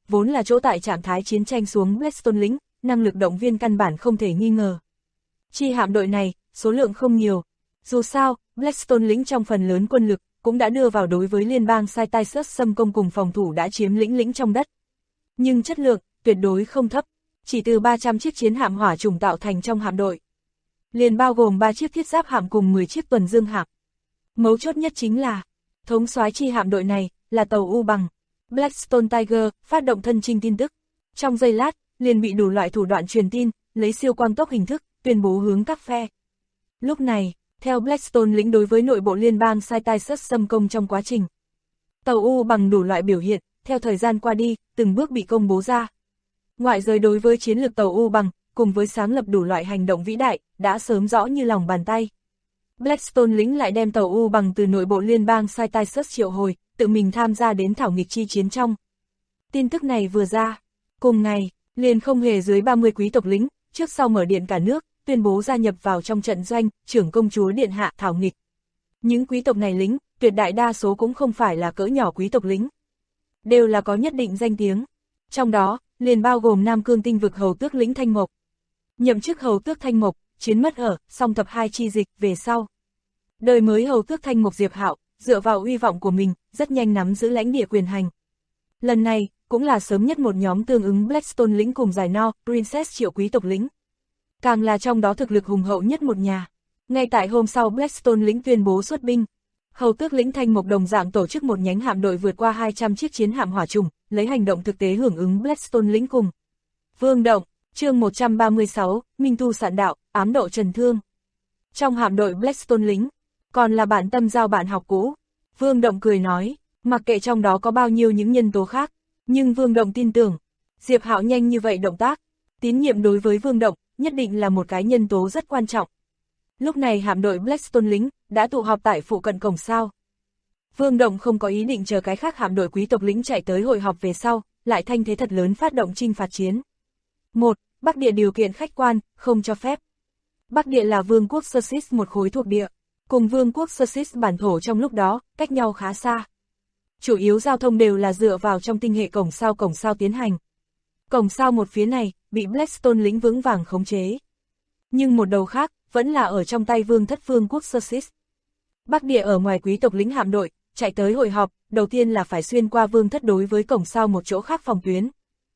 vốn là chỗ tại trạng thái chiến tranh xuống Blackstone lính, năng lực động viên căn bản không thể nghi ngờ. Chi hạm đội này, số lượng không nhiều. Dù sao, Blackstone lính trong phần lớn quân lực, cũng đã đưa vào đối với liên bang Cytisus xâm công cùng phòng thủ đã chiếm lĩnh trong đất. Nhưng chất lượng, tuyệt đối không thấp, chỉ từ 300 chiếc chiến hạm hỏa trùng tạo thành trong hạm đội. Liền bao gồm 3 chiếc thiết giáp hạm cùng 10 chiếc tuần dương hạm. Mấu chốt nhất chính là, thống soái chi hạm đội này, là tàu U bằng Blackstone Tiger, phát động thân chinh tin tức. Trong giây lát, liền bị đủ loại thủ đoạn truyền tin, lấy siêu quang tốc hình thức, tuyên bố hướng các phe. Lúc này, theo Blackstone lĩnh đối với nội bộ liên bang Cytisus xâm công trong quá trình. Tàu U bằng đủ loại biểu hiện, theo thời gian qua đi, từng bước bị công bố ra. Ngoại giới đối với chiến lược tàu U bằng, cùng với sáng lập đủ loại hành động vĩ đại, đã sớm rõ như lòng bàn tay. Blackstone lính lại đem tàu U bằng từ nội bộ liên bang Cytisus triệu hồi, tự mình tham gia đến thảo nghịch chi chiến trong. Tin tức này vừa ra, cùng ngày, liền không hề dưới 30 quý tộc lính, trước sau mở điện cả nước, tuyên bố gia nhập vào trong trận doanh, trưởng công chúa điện hạ thảo nghịch. Những quý tộc này lính, tuyệt đại đa số cũng không phải là cỡ nhỏ quý tộc lính, đều là có nhất định danh tiếng. Trong đó, liền bao gồm Nam Cương tinh vực hầu tước lĩnh Thanh Mộc. Nhậm chức hầu tước Thanh Mộc, chiến mất ở song thập hai chi dịch về sau. Đời mới hầu tước Thanh Mộc Diệp Hạo, dựa vào uy vọng của mình, rất nhanh nắm giữ lãnh địa quyền hành. Lần này, cũng là sớm nhất một nhóm tương ứng Blackstone lĩnh cùng giải no, Princess triệu quý tộc lính. Càng là trong đó thực lực hùng hậu nhất một nhà. Ngay tại hôm sau Blackstone lĩnh tuyên bố xuất binh, hầu tước lĩnh Thanh Mộc đồng dạng tổ chức một nhánh hạm đội vượt qua 200 chiếc chiến hạm hỏa trùng, lấy hành động thực tế hưởng ứng Blackstone lĩnh cùng. Vương Động, chương 136, Minh Tu Sạn Đạo, ám độ Trần Thương. Trong hạm đội Blackstone lính, còn là bạn tâm giao bạn học cũ. Vương Động cười nói, mặc kệ trong đó có bao nhiêu những nhân tố khác, nhưng Vương Động tin tưởng, Diệp Hạo nhanh như vậy động tác, tín nhiệm đối với Vương Động, nhất định là một cái nhân tố rất quan trọng. Lúc này hạm đội Blackstone lính, đã tụ họp tại phụ cận cổng sao. Vương Động không có ý định chờ cái khác hạm đội quý tộc lính chạy tới hội họp về sau, lại thanh thế thật lớn phát động chinh phạt chiến. 1. Bắc địa điều kiện khách quan, không cho phép. Bắc địa là vương quốc Sussex một khối thuộc địa, cùng vương quốc Sussex bản thổ trong lúc đó, cách nhau khá xa. Chủ yếu giao thông đều là dựa vào trong tinh hệ cổng sao tiến hành. Cổng sao một phía này, bị Blackstone lính vững vàng khống chế. Nhưng một đầu khác, vẫn là ở trong tay vương thất vương quốc Sussex. Bắc địa ở ngoài quý tộc lính hạm đội, chạy tới hội họp, đầu tiên là phải xuyên qua vương thất đối với cổng sao một chỗ khác phòng tuyến.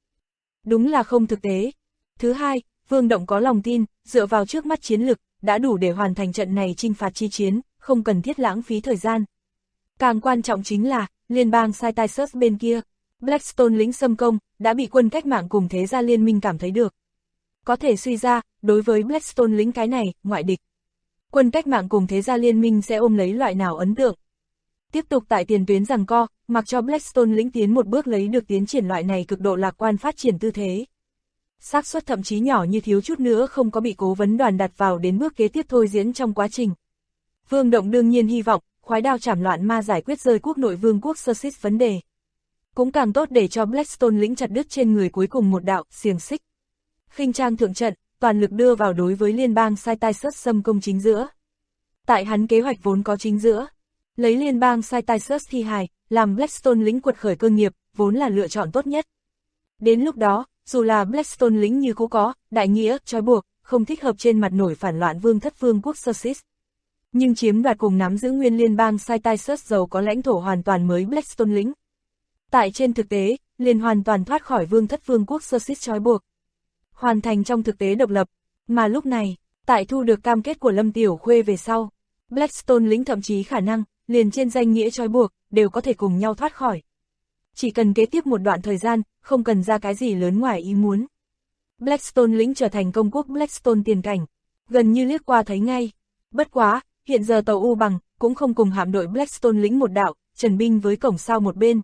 Đúng là không thực tế. Thứ hai, Vương Động có lòng tin, dựa vào trước mắt chiến lực, đã đủ để hoàn thành trận này chinh phạt chi chiến, không cần thiết lãng phí thời gian. Càng quan trọng chính là, liên bang Cytisus bên kia, Blackstone lính xâm công, đã bị quân cách mạng cùng thế gia liên minh cảm thấy được. Có thể suy ra, đối với Blackstone lính cái này, ngoại địch, quân cách mạng cùng thế gia liên minh sẽ ôm lấy loại nào ấn tượng. Tiếp tục tại tiền tuyến giằng co, mặc cho Blackstone lĩnh tiến một bước lấy được tiến triển loại này cực độ lạc quan phát triển tư thế. Xác suất thậm chí nhỏ như thiếu chút nữa không có bị cố vấn đoàn đặt vào đến bước kế tiếp thôi diễn trong quá trình. Vương Động đương nhiên hy vọng, khoái đao chảm loạn ma giải quyết rơi quốc nội vương quốc Sussex vấn đề. Cũng càng tốt để cho Blackstone lĩnh chặt đứt trên người cuối cùng một đạo xiềng xích. Khinh trang thượng trận, toàn lực đưa vào đối với liên bang Cytisus xâm công chính giữa. Tại hắn kế hoạch vốn có chính giữa, lấy liên bang Cytisus thi hài, làm Blackstone lính quật khởi cơ nghiệp, vốn là lựa chọn tốt nhất. Đến lúc đó, dù là Blackstone lính như cũ có, đại nghĩa, trói buộc, không thích hợp trên mặt nổi phản loạn vương thất vương quốc Sussex. Nhưng chiếm đoạt cùng nắm giữ nguyên liên bang Cytisus giàu có lãnh thổ hoàn toàn mới Blackstone lính. Tại trên thực tế, liền hoàn toàn thoát khỏi vương thất vương quốc Sussex trói buộc. Hoàn thành trong thực tế độc lập, mà lúc này, tại thu được cam kết của Lâm Tiểu Khuê về sau, Blackstone lính thậm chí khả năng, liền trên danh nghĩa trói buộc, đều có thể cùng nhau thoát khỏi. Chỉ cần kế tiếp một đoạn thời gian, không cần ra cái gì lớn ngoài ý muốn. Blackstone lính trở thành công quốc Blackstone tiền cảnh, gần như liếc qua thấy ngay. Bất quá, hiện giờ tàu U bằng, cũng không cùng hạm đội Blackstone lính một đạo, trần binh với cổng sao một bên.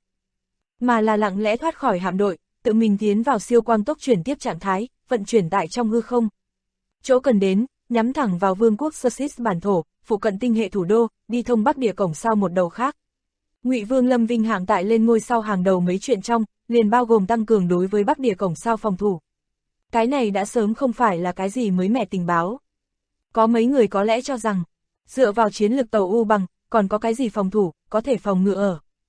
Mà là lặng lẽ thoát khỏi hạm đội, tự mình tiến vào siêu quang tốc chuyển tiếp trạng thái, vận chuyển tại trong hư không. Chỗ cần đến, nhắm thẳng vào vương quốc Sussex bản thổ, phụ cận tinh hệ thủ đô, đi thông bắc địa cổng sao một đầu khác. Ngụy Vương Lâm Vinh hạng tại lên ngôi sao hàng đầu mấy chuyện trong, liền bao gồm tăng cường đối với bắc địa cổng sao phòng thủ. Cái này đã sớm không phải là cái gì mới mẻ tình báo. Có mấy người có lẽ cho rằng, dựa vào chiến lực tàu U bằng, còn có cái gì phòng thủ, có thể phòng ngự ở.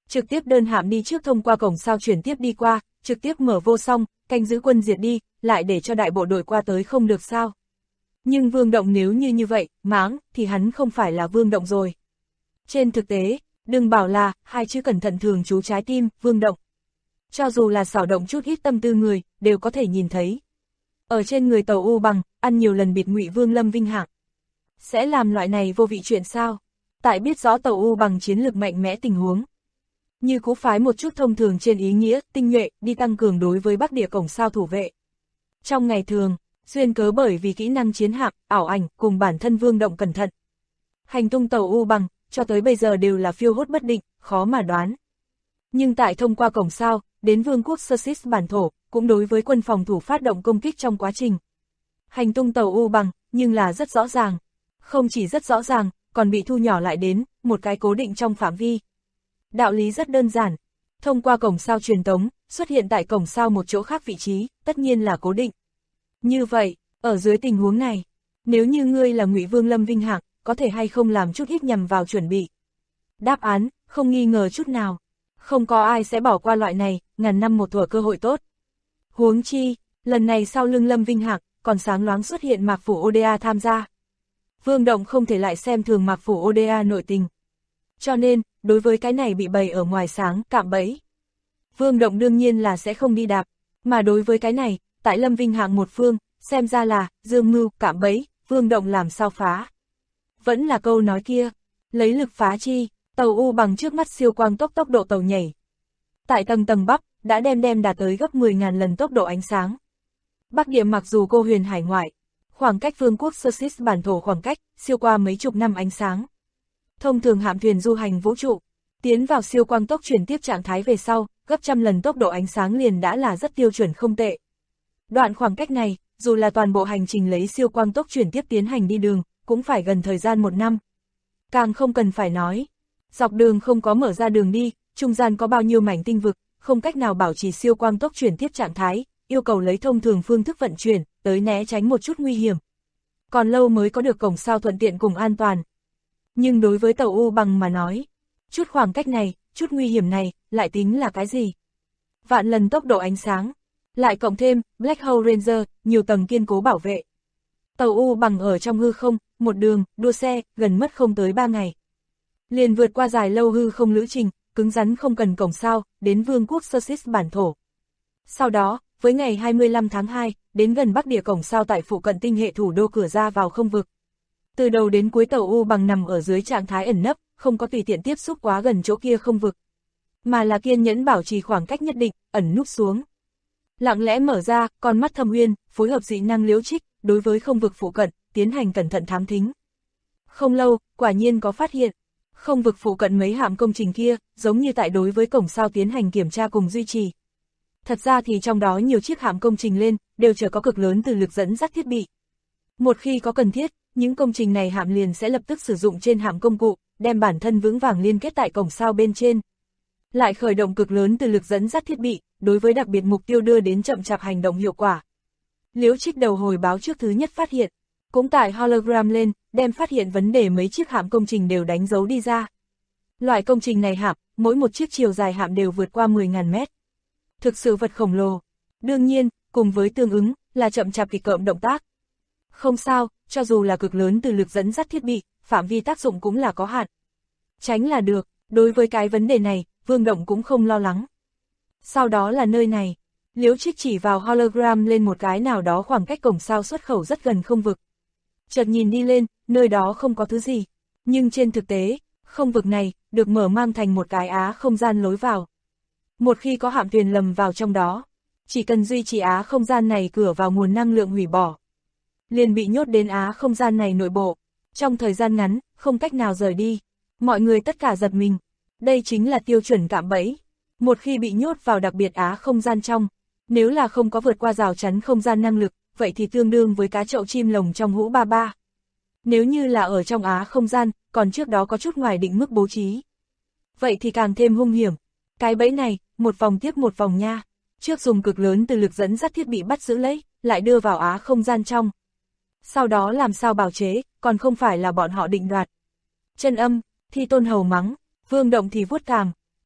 trực tiếp đơn hạm đi trước thông qua cổng sao chuyển tiếp đi qua, trực tiếp mở vô song, canh giữ quân diệt đi, lại để cho đại bộ đội qua tới không được sao. Nhưng Vương Động nếu như vậy, máng, thì hắn không phải là Vương Động rồi. Trên thực tế, đừng bảo là, hai chữ cẩn thận thường trú trái tim, Vương Động. Cho dù là xảo động chút ít tâm tư người, đều có thể nhìn thấy. Ở trên người Tàu U Bằng, ăn nhiều lần bịt ngụy Vương Lâm Vinh Hạc. Sẽ làm loại này vô vị chuyện sao? Tại biết rõ Tàu U Bằng chiến lược mạnh mẽ tình huống. Như cú phái một chút thông thường trên ý nghĩa, tinh nhuệ, đi tăng cường đối với Bắc Địa cổng sao thủ vệ. Trong ngày thường, duyên cớ bởi vì kỹ năng chiến hạm, ảo ảnh, cùng bản thân Vương Động cẩn thận. Hành tung Tàu U Bằng, cho tới bây giờ đều là phiêu hốt bất định, khó mà đoán. Nhưng tại thông qua cổng sao, đến Vương quốc Sussex bản thổ, cũng đối với quân phòng thủ phát động công kích trong quá trình. Hành tung Tàu U Bằng, nhưng là rất rõ ràng. Không chỉ rất rõ ràng, còn bị thu nhỏ lại đến, một cái cố định trong phạm vi. Đạo lý rất đơn giản. Thông qua cổng sao truyền tống, xuất hiện tại cổng sao một chỗ khác vị trí, tất nhiên là cố định. Như vậy, ở dưới tình huống này, nếu như ngươi là Ngụy Vương Lâm Vinh Hạc, có thể hay không làm chút ít nhằm vào chuẩn bị? Đáp án, không nghi ngờ chút nào. Không có ai sẽ bỏ qua loại này, ngàn năm một thuở cơ hội tốt. Huống chi, lần này sau lưng Lâm Vinh Hạc, còn sáng loáng xuất hiện Mạc Phủ Oda tham gia. Vương Động không thể lại xem thường Mạc Phủ Oda nội tình. Cho nên, đối với cái này bị bày ở ngoài sáng, cạm bẫy, Vương Động đương nhiên là sẽ không đi đạp. Mà đối với cái này, tại Lâm Vinh Hạc một phương, xem ra là, dương mưu, cạm bẫy, Vương Động làm sao phá. Vẫn là câu nói kia, lấy lực phá chi, Tàu U Bằng trước mắt siêu quang tốc độ tàu nhảy. Tại tầng bắp, đã đem đạt tới gấp 10.000 lần tốc độ ánh sáng. Bắc Địa mặc dù cô huyền hải ngoại, khoảng cách Vương quốc Sussex bản thổ khoảng cách, siêu qua mấy chục năm ánh sáng. Thông thường hạm thuyền du hành vũ trụ, tiến vào siêu quang tốc chuyển tiếp trạng thái về sau, gấp trăm lần tốc độ ánh sáng liền đã là rất tiêu chuẩn không tệ. Đoạn khoảng cách này, dù là toàn bộ hành trình lấy siêu quang tốc chuyển tiếp tiến hành đi đường, cũng phải gần thời gian 1 năm. Càng không cần phải nói, dọc đường không có mở ra đường đi, trung gian có bao nhiêu mảnh tinh vực, không cách nào bảo trì siêu quang tốc chuyển tiếp trạng thái, yêu cầu lấy thông thường phương thức vận chuyển, tới né tránh một chút nguy hiểm. Còn lâu mới có được cổng sao thuận tiện cùng an toàn. Nhưng đối với Tàu U Bằng mà nói, chút khoảng cách này, chút nguy hiểm này, lại tính là cái gì? Vạn lần tốc độ ánh sáng, lại cộng thêm Black Hole Ranger, nhiều tầng kiên cố bảo vệ. Tàu U Bằng ở trong hư không, một đường, đua xe, gần mất không tới 3 ngày. Liền vượt qua dài lâu hư không lữ trình, cứng rắn không cần cổng sao, đến Vương quốc Sussex bản thổ. Sau đó, với ngày 25 tháng 2, đến gần Bắc Địa cổng sao tại phụ cận tinh hệ thủ đô cửa ra vào không vực. Từ đầu đến cuối Tàu U Bằng nằm ở dưới trạng thái ẩn nấp, không có tùy tiện tiếp xúc quá gần chỗ kia không vực, mà là kiên nhẫn bảo trì khoảng cách nhất định, ẩn núp xuống. Lặng lẽ mở ra, con mắt thâm uyên, phối hợp dị năng Liễu Trích, đối với không vực phụ cận, tiến hành cẩn thận thám thính. Không lâu, quả nhiên có phát hiện. Không vực phụ cận mấy hạm công trình kia, giống như tại đối với cổng sao tiến hành kiểm tra cùng duy trì. Thật ra thì trong đó nhiều chiếc hạm công trình lên, đều chở có cực lớn từ lực dẫn dắt thiết bị. Một khi có cần thiết, những công trình này hạm liền sẽ lập tức sử dụng trên hạm công cụ, đem bản thân vững vàng liên kết tại cổng sao bên trên. Lại khởi động cực lớn từ lực dẫn dắt thiết bị, đối với đặc biệt mục tiêu đưa đến chậm chạp hành động hiệu quả. Liễu Trích đầu hồi báo trước thứ nhất phát hiện, cũng tại hologram lên, đem phát hiện vấn đề mấy chiếc hạm công trình đều đánh dấu đi ra. Loại công trình này hạm, mỗi một chiếc chiều dài hạm đều vượt qua 10.000 mét. Thực sự vật khổng lồ. Đương nhiên, cùng với tương ứng, là chậm chạp kịch cộm động tác. Không sao, cho dù là cực lớn từ lực dẫn dắt thiết bị, phạm vi tác dụng cũng là có hạn. Tránh là được, đối với cái vấn đề này, Vương Động cũng không lo lắng. Sau đó là nơi này, Liễu Trích chỉ vào hologram lên một cái nào đó khoảng cách cổng sao xuất khẩu rất gần không vực. Chợt nhìn đi lên, nơi đó không có thứ gì. Nhưng trên thực tế, không vực này, được mở mang thành một cái á không gian lối vào. Một khi có hạm thuyền lầm vào trong đó, chỉ cần duy trì á không gian này cửa vào nguồn năng lượng hủy bỏ, liền bị nhốt đến á không gian này nội bộ. Trong thời gian ngắn, không cách nào rời đi. Mọi người tất cả giật mình. Đây chính là tiêu chuẩn cạm bẫy. Một khi bị nhốt vào đặc biệt á không gian trong, nếu là không có vượt qua rào chắn không gian năng lực, vậy thì tương đương với cá chậu chim lồng trong hũ ba ba. Nếu như là ở trong á không gian, còn trước đó có chút ngoài định mức bố trí, vậy thì càng thêm hung hiểm. Cái bẫy này, một vòng tiếp một vòng nha. Trước dùng cực lớn từ lực dẫn dắt thiết bị bắt giữ lấy, lại đưa vào á không gian trong. Sau đó làm sao bào chế, còn không phải là bọn họ định đoạt. Chân âm, Thi Tôn Hầu mắng, Vương Động thì vuốt cằm.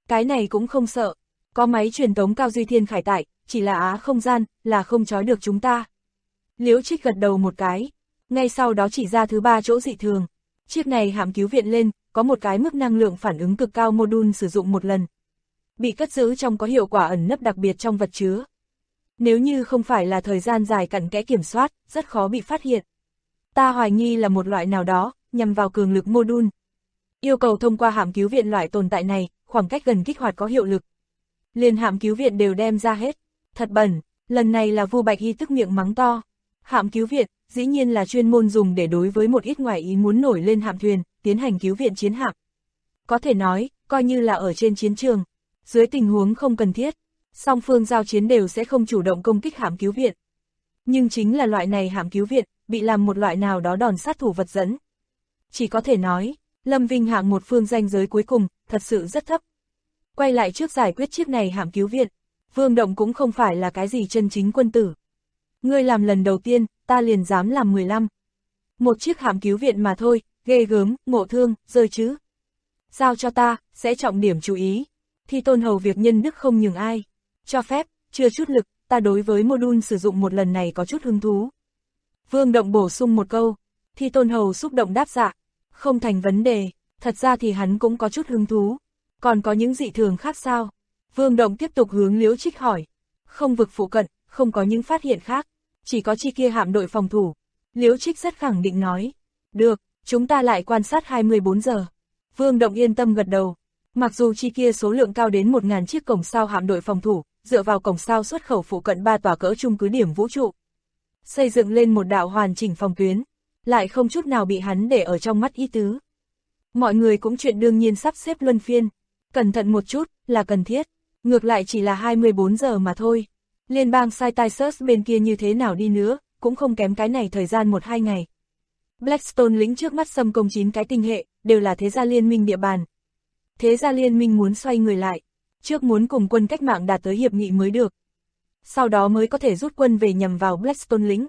Cái này cũng không sợ, có máy truyền tống cao duy thiên khải tại, chỉ là á không gian, là không trói được chúng ta. Liễu Trích gật đầu một cái, ngay sau đó chỉ ra thứ 3 chỗ dị thường. Chiếc này hạm cứu viện lên, có một cái mức năng lượng phản ứng cực cao module sử dụng một lần. Bị cất giữ trong có hiệu quả ẩn nấp đặc biệt trong vật chứa. Nếu như không phải là thời gian dài cặn kẽ kiểm soát, rất khó bị phát hiện. Ta hoài nghi là một loại nào đó, nhằm vào cường lực module. Yêu cầu thông qua hạm cứu viện loại tồn tại này, khoảng cách gần kích hoạt có hiệu lực. Liền hạm cứu viện đều đem ra hết. Thật bẩn, lần này là Vu Bạch Hy tức miệng mắng to. Hạm cứu viện, dĩ nhiên là chuyên môn dùng để đối với một ít ngoài ý muốn nổi lên hạm thuyền, tiến hành cứu viện chiến hạm. Có thể nói, coi như là ở trên chiến trường, dưới tình huống không cần thiết, song phương giao chiến đều sẽ không chủ động công kích hạm cứu viện. Nhưng chính là loại này hạm cứu viện, bị làm một loại nào đó đòn sát thủ vật dẫn. Chỉ có thể nói, Lâm Vinh hạng một phương ranh giới cuối cùng, thật sự rất thấp. Quay lại trước giải quyết chiếc này hạm cứu viện, Vương Động cũng không phải là cái gì chân chính quân tử. Ngươi làm lần đầu tiên, ta liền dám làm 15. Một chiếc hạm cứu viện mà thôi, ghê gớm, ngộ thương, rơi chứ. Giao cho ta, sẽ trọng điểm chú ý. Thi Tôn Hầu việc nhân đức không nhường ai. Cho phép, chưa chút lực, ta đối với module sử dụng một lần này có chút hứng thú. Vương Động bổ sung một câu, Thi Tôn Hầu xúc động đáp dạ. Không thành vấn đề, thật ra thì hắn cũng có chút hứng thú. Còn có những dị thường khác sao? Vương Động tiếp tục hướng Liễu Trích hỏi. Không vực phụ cận, không có những phát hiện khác, chỉ có chi kia hạm đội phòng thủ. Liễu Trích rất khẳng định nói. Được, chúng ta lại quan sát 24 giờ. Vương Động yên tâm gật đầu. Mặc dù chi kia số lượng cao đến 1000 chiếc cổng sao hạm đội phòng thủ, dựa vào cổng sao xuất khẩu phụ cận 3 tòa cỡ trung cứ điểm vũ trụ, xây dựng lên một đạo hoàn chỉnh phòng tuyến, lại không chút nào bị hắn để ở trong mắt ý tứ. Mọi người cũng chuyện đương nhiên sắp xếp luân phiên, cẩn thận một chút, là cần thiết, ngược lại chỉ là 24 giờ mà thôi. Liên bang Cytisus bên kia như thế nào đi nữa, cũng không kém cái này thời gian 1-2 ngày. Blackstone lĩnh trước mắt xâm công 9 cái tinh hệ, đều là thế gia liên minh địa bàn. Thế gia liên minh muốn xoay người lại, trước muốn cùng quân cách mạng đạt tới hiệp nghị mới được. Sau đó mới có thể rút quân về nhằm vào Blackstone lĩnh.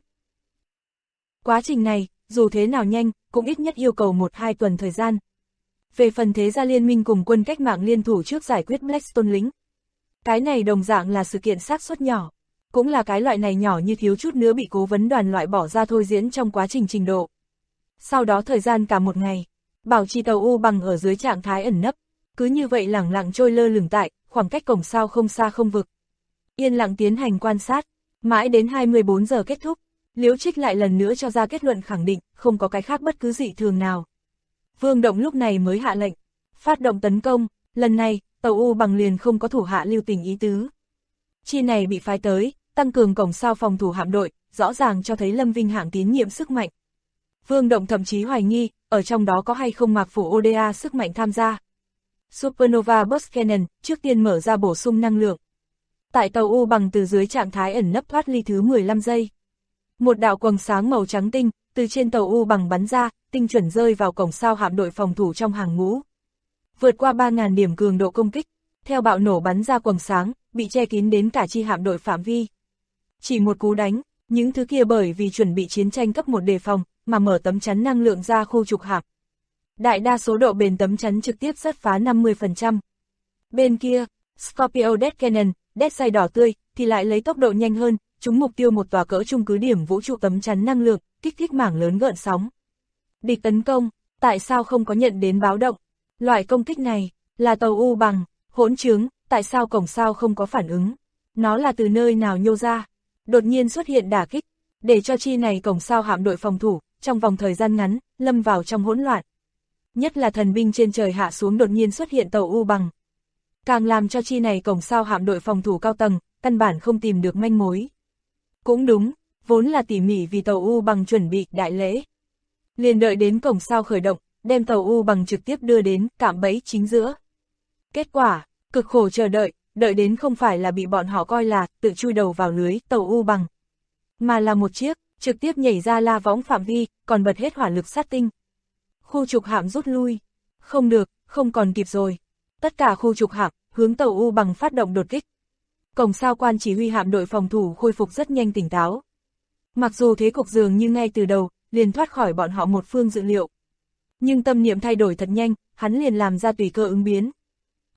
Quá trình này, dù thế nào nhanh, cũng ít nhất yêu cầu 1-2 tuần thời gian. Về phần thế gia liên minh cùng quân cách mạng liên thủ trước giải quyết Blackstone lĩnh. Cái này đồng dạng là sự kiện xác suất nhỏ, cũng là cái loại này nhỏ như thiếu chút nữa bị cố vấn đoàn loại bỏ ra thôi diễn trong quá trình trình độ. Sau đó thời gian cả một ngày, bảo trì tàu U bằng ở dưới trạng thái ẩn nấp, cứ như vậy lẳng lặng trôi lơ lửng tại, khoảng cách cổng sao không xa không vực. Yên lặng tiến hành quan sát, mãi đến 24 giờ kết thúc, Liễu Trích lại lần nữa cho ra kết luận khẳng định, không có cái khác bất cứ dị thường nào. Vương Động lúc này mới hạ lệnh, phát động tấn công, lần này, tàu U bằng liền không có thủ hạ lưu tình ý tứ. Chi này bị phái tới, tăng cường cổng sao phòng thủ hạm đội, rõ ràng cho thấy Lâm Vinh hạng tín nhiệm sức mạnh. Vương Động thậm chí hoài nghi, ở trong đó có hay không Mạc Phủ ODA sức mạnh tham gia. Supernova Burst Cannon, trước tiên mở ra bổ sung năng lượng. Tại tàu U bằng từ dưới trạng thái ẩn nấp thoát ly thứ 15 giây. Một đạo quầng sáng màu trắng tinh, từ trên tàu U bằng bắn ra, tinh chuẩn rơi vào cổng sao hạm đội phòng thủ trong hàng ngũ. Vượt qua 3000 điểm cường độ công kích, theo bạo nổ bắn ra quầng sáng, bị che kín đến cả chi hạm đội phạm vi. Chỉ một cú đánh, những thứ kia bởi vì chuẩn bị chiến tranh cấp 1 đề phòng, mà mở tấm chắn năng lượng ra khu trục hạm. Đại đa số độ bền tấm chắn trực tiếp rất phá 50%. Bên kia, Scorpio Death Cannon, Death Say đỏ tươi, thì lại lấy tốc độ nhanh hơn, trúng mục tiêu một tòa cỡ trung cứ điểm vũ trụ tấm chắn năng lượng, kích thích mảng lớn gợn sóng. Địch tấn công, tại sao không có nhận đến báo động? Loại công kích này, là tàu U bằng, hỗn trướng, tại sao cổng sao không có phản ứng? Nó là từ nơi nào nhô ra? Đột nhiên xuất hiện đả kích, để cho chi này cổng sao hạm đội phòng thủ, trong vòng thời gian ngắn, lâm vào trong hỗn loạn. Nhất là thần binh trên trời hạ xuống đột nhiên xuất hiện tàu U bằng. Càng làm cho chi này cổng sao hạm đội phòng thủ cao tầng, căn bản không tìm được manh mối. Cũng đúng, vốn là tỉ mỉ vì tàu U bằng chuẩn bị đại lễ. Liền đợi đến cổng sao khởi động, đem tàu U bằng trực tiếp đưa đến cạm bẫy chính giữa. Kết quả, cực khổ chờ đợi, đợi đến không phải là bị bọn họ coi là tự chui đầu vào lưới tàu U bằng, mà là một chiếc, trực tiếp nhảy ra la võng phạm vi, còn bật hết hỏa lực sát tinh. Khu trục hạm rút lui. Không được, không còn kịp rồi. Tất cả khu trục hạm, hướng tàu U bằng phát động đột kích. Cổng sao quan chỉ huy hạm đội phòng thủ khôi phục rất nhanh tỉnh táo. Mặc dù thế cục dường như ngay từ đầu, liền thoát khỏi bọn họ một phương dự liệu. Nhưng tâm niệm thay đổi thật nhanh, hắn liền làm ra tùy cơ ứng biến.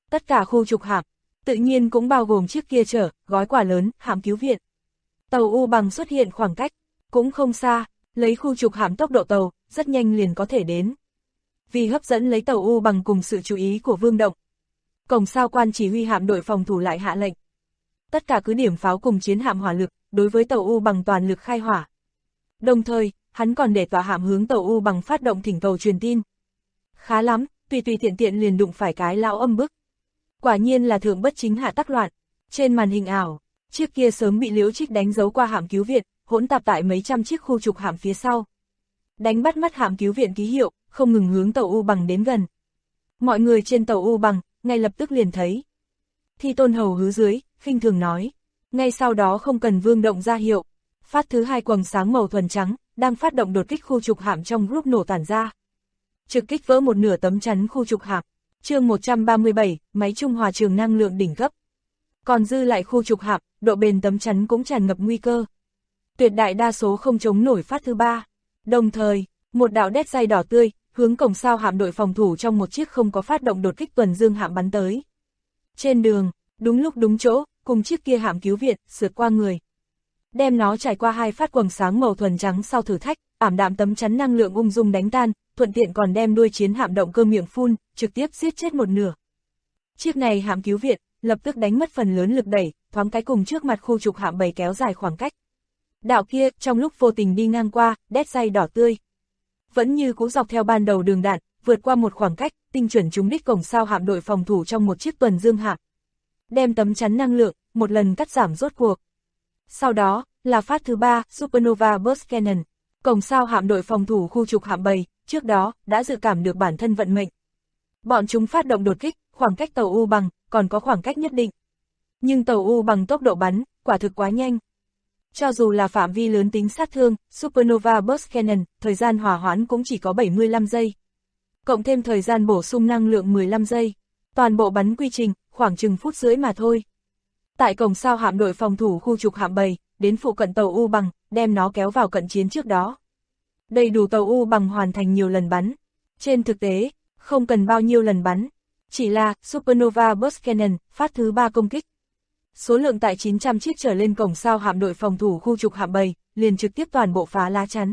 Tất cả khu trục hạm, tự nhiên cũng bao gồm chiếc kia chở gói quà lớn, hạm cứu viện. Tàu U Bằng xuất hiện khoảng cách, cũng không xa, lấy khu trục hạm tốc độ tàu, rất nhanh liền có thể đến. Vì hấp dẫn lấy tàu U Bằng cùng sự chú ý của Vương Động, Cổng Sao quan chỉ huy hạm đội phòng thủ lại hạ lệnh. Tất cả cứ điểm pháo cùng chiến hạm hỏa lực, đối với tàu U Bằng toàn lực khai hỏa. Đồng thời, hắn còn để tỏa hạm hướng tàu U Bằng phát động thỉnh cầu truyền tin. Khá lắm, tùy tiện tiện liền đụng phải cái lão âm bức. Quả nhiên là thượng bất chính hạ tắc loạn. Trên màn hình ảo, chiếc kia sớm bị Liễu Trích đánh dấu qua hạm cứu viện, hỗn tạp tại mấy trăm chiếc khu trục hạm phía sau. Đánh bắt mắt hạm cứu viện ký hiệu, không ngừng hướng tàu U Bằng đến gần. Mọi người trên tàu U Bằng, ngay lập tức liền thấy. Thi Tôn hầu hứ dưới, khinh thường nói. Ngay sau đó không cần Vương Động ra hiệu. Phát thứ 2 quầng sáng màu thuần trắng, đang phát động đột kích khu trục hạm trong group nổ tản ra. Trực kích vỡ một nửa tấm chắn khu trục hạm. Chương 137, máy trung hòa trường năng lượng đỉnh cấp. Còn dư lại khu trục hạm, độ bền tấm chắn cũng tràn ngập nguy cơ. Tuyệt đại đa số không chống nổi phát thứ 3. Đồng thời, một đạo đét dây đỏ tươi, hướng Cổng Sao hạm đội phòng thủ trong một chiếc không có phát động đột kích tuần dương hạm bắn tới. Trên đường, đúng lúc đúng chỗ, cùng chiếc kia hạm cứu viện, sượt qua người. Đem nó trải qua 2 phát quầng sáng màu thuần trắng sau thử thách, ảm đạm tấm chắn năng lượng ung dung đánh tan, thuận tiện còn đem đuôi chiến hạm động cơ miệng phun, trực tiếp giết chết một nửa. Chiếc này hạm cứu viện, lập tức đánh mất phần lớn lực đẩy, thoáng cái cùng trước mặt khu trục hạm bầy kéo dài khoảng cách. Đạo kia, trong lúc vô tình đi ngang qua, đét dây đỏ tươi. Vẫn như cũ dọc theo ban đầu đường đạn, vượt qua một khoảng cách, tinh chuẩn trúng đích Cổng Sao hạm đội phòng thủ trong một chiếc tuần dương hạm. Đem tấm chắn năng lượng, một lần cắt giảm rốt cuộc. Sau đó, là phát thứ 3, Supernova Burst Cannon. Cổng Sao hạm đội phòng thủ khu trục hạm bầy, trước đó, đã dự cảm được bản thân vận mệnh. Bọn chúng phát động đột kích, khoảng cách tàu U Bằng, còn có khoảng cách nhất định. Nhưng tàu U Bằng tốc độ bắn, quả thực quá nhanh. Cho dù là phạm vi lớn tính sát thương, Supernova Burst Cannon, thời gian hỏa hoãn cũng chỉ có 75 giây. Cộng thêm thời gian bổ sung năng lượng 15 giây. Toàn bộ bắn quy trình, khoảng chừng phút rưỡi mà thôi. Tại Cổng Sao hạm đội phòng thủ khu trục hạm bầy, đến phụ cận tàu U Bằng, đem nó kéo vào cận chiến trước đó. Đầy đủ tàu U Bằng hoàn thành nhiều lần bắn. Trên thực tế, không cần bao nhiêu lần bắn. Chỉ là Supernova Burst Cannon, phát thứ 3 công kích. Số lượng tại 900 chiếc trở lên Cổng Sao hạm đội phòng thủ khu trục hạm bầy, liền trực tiếp toàn bộ phá lá chắn.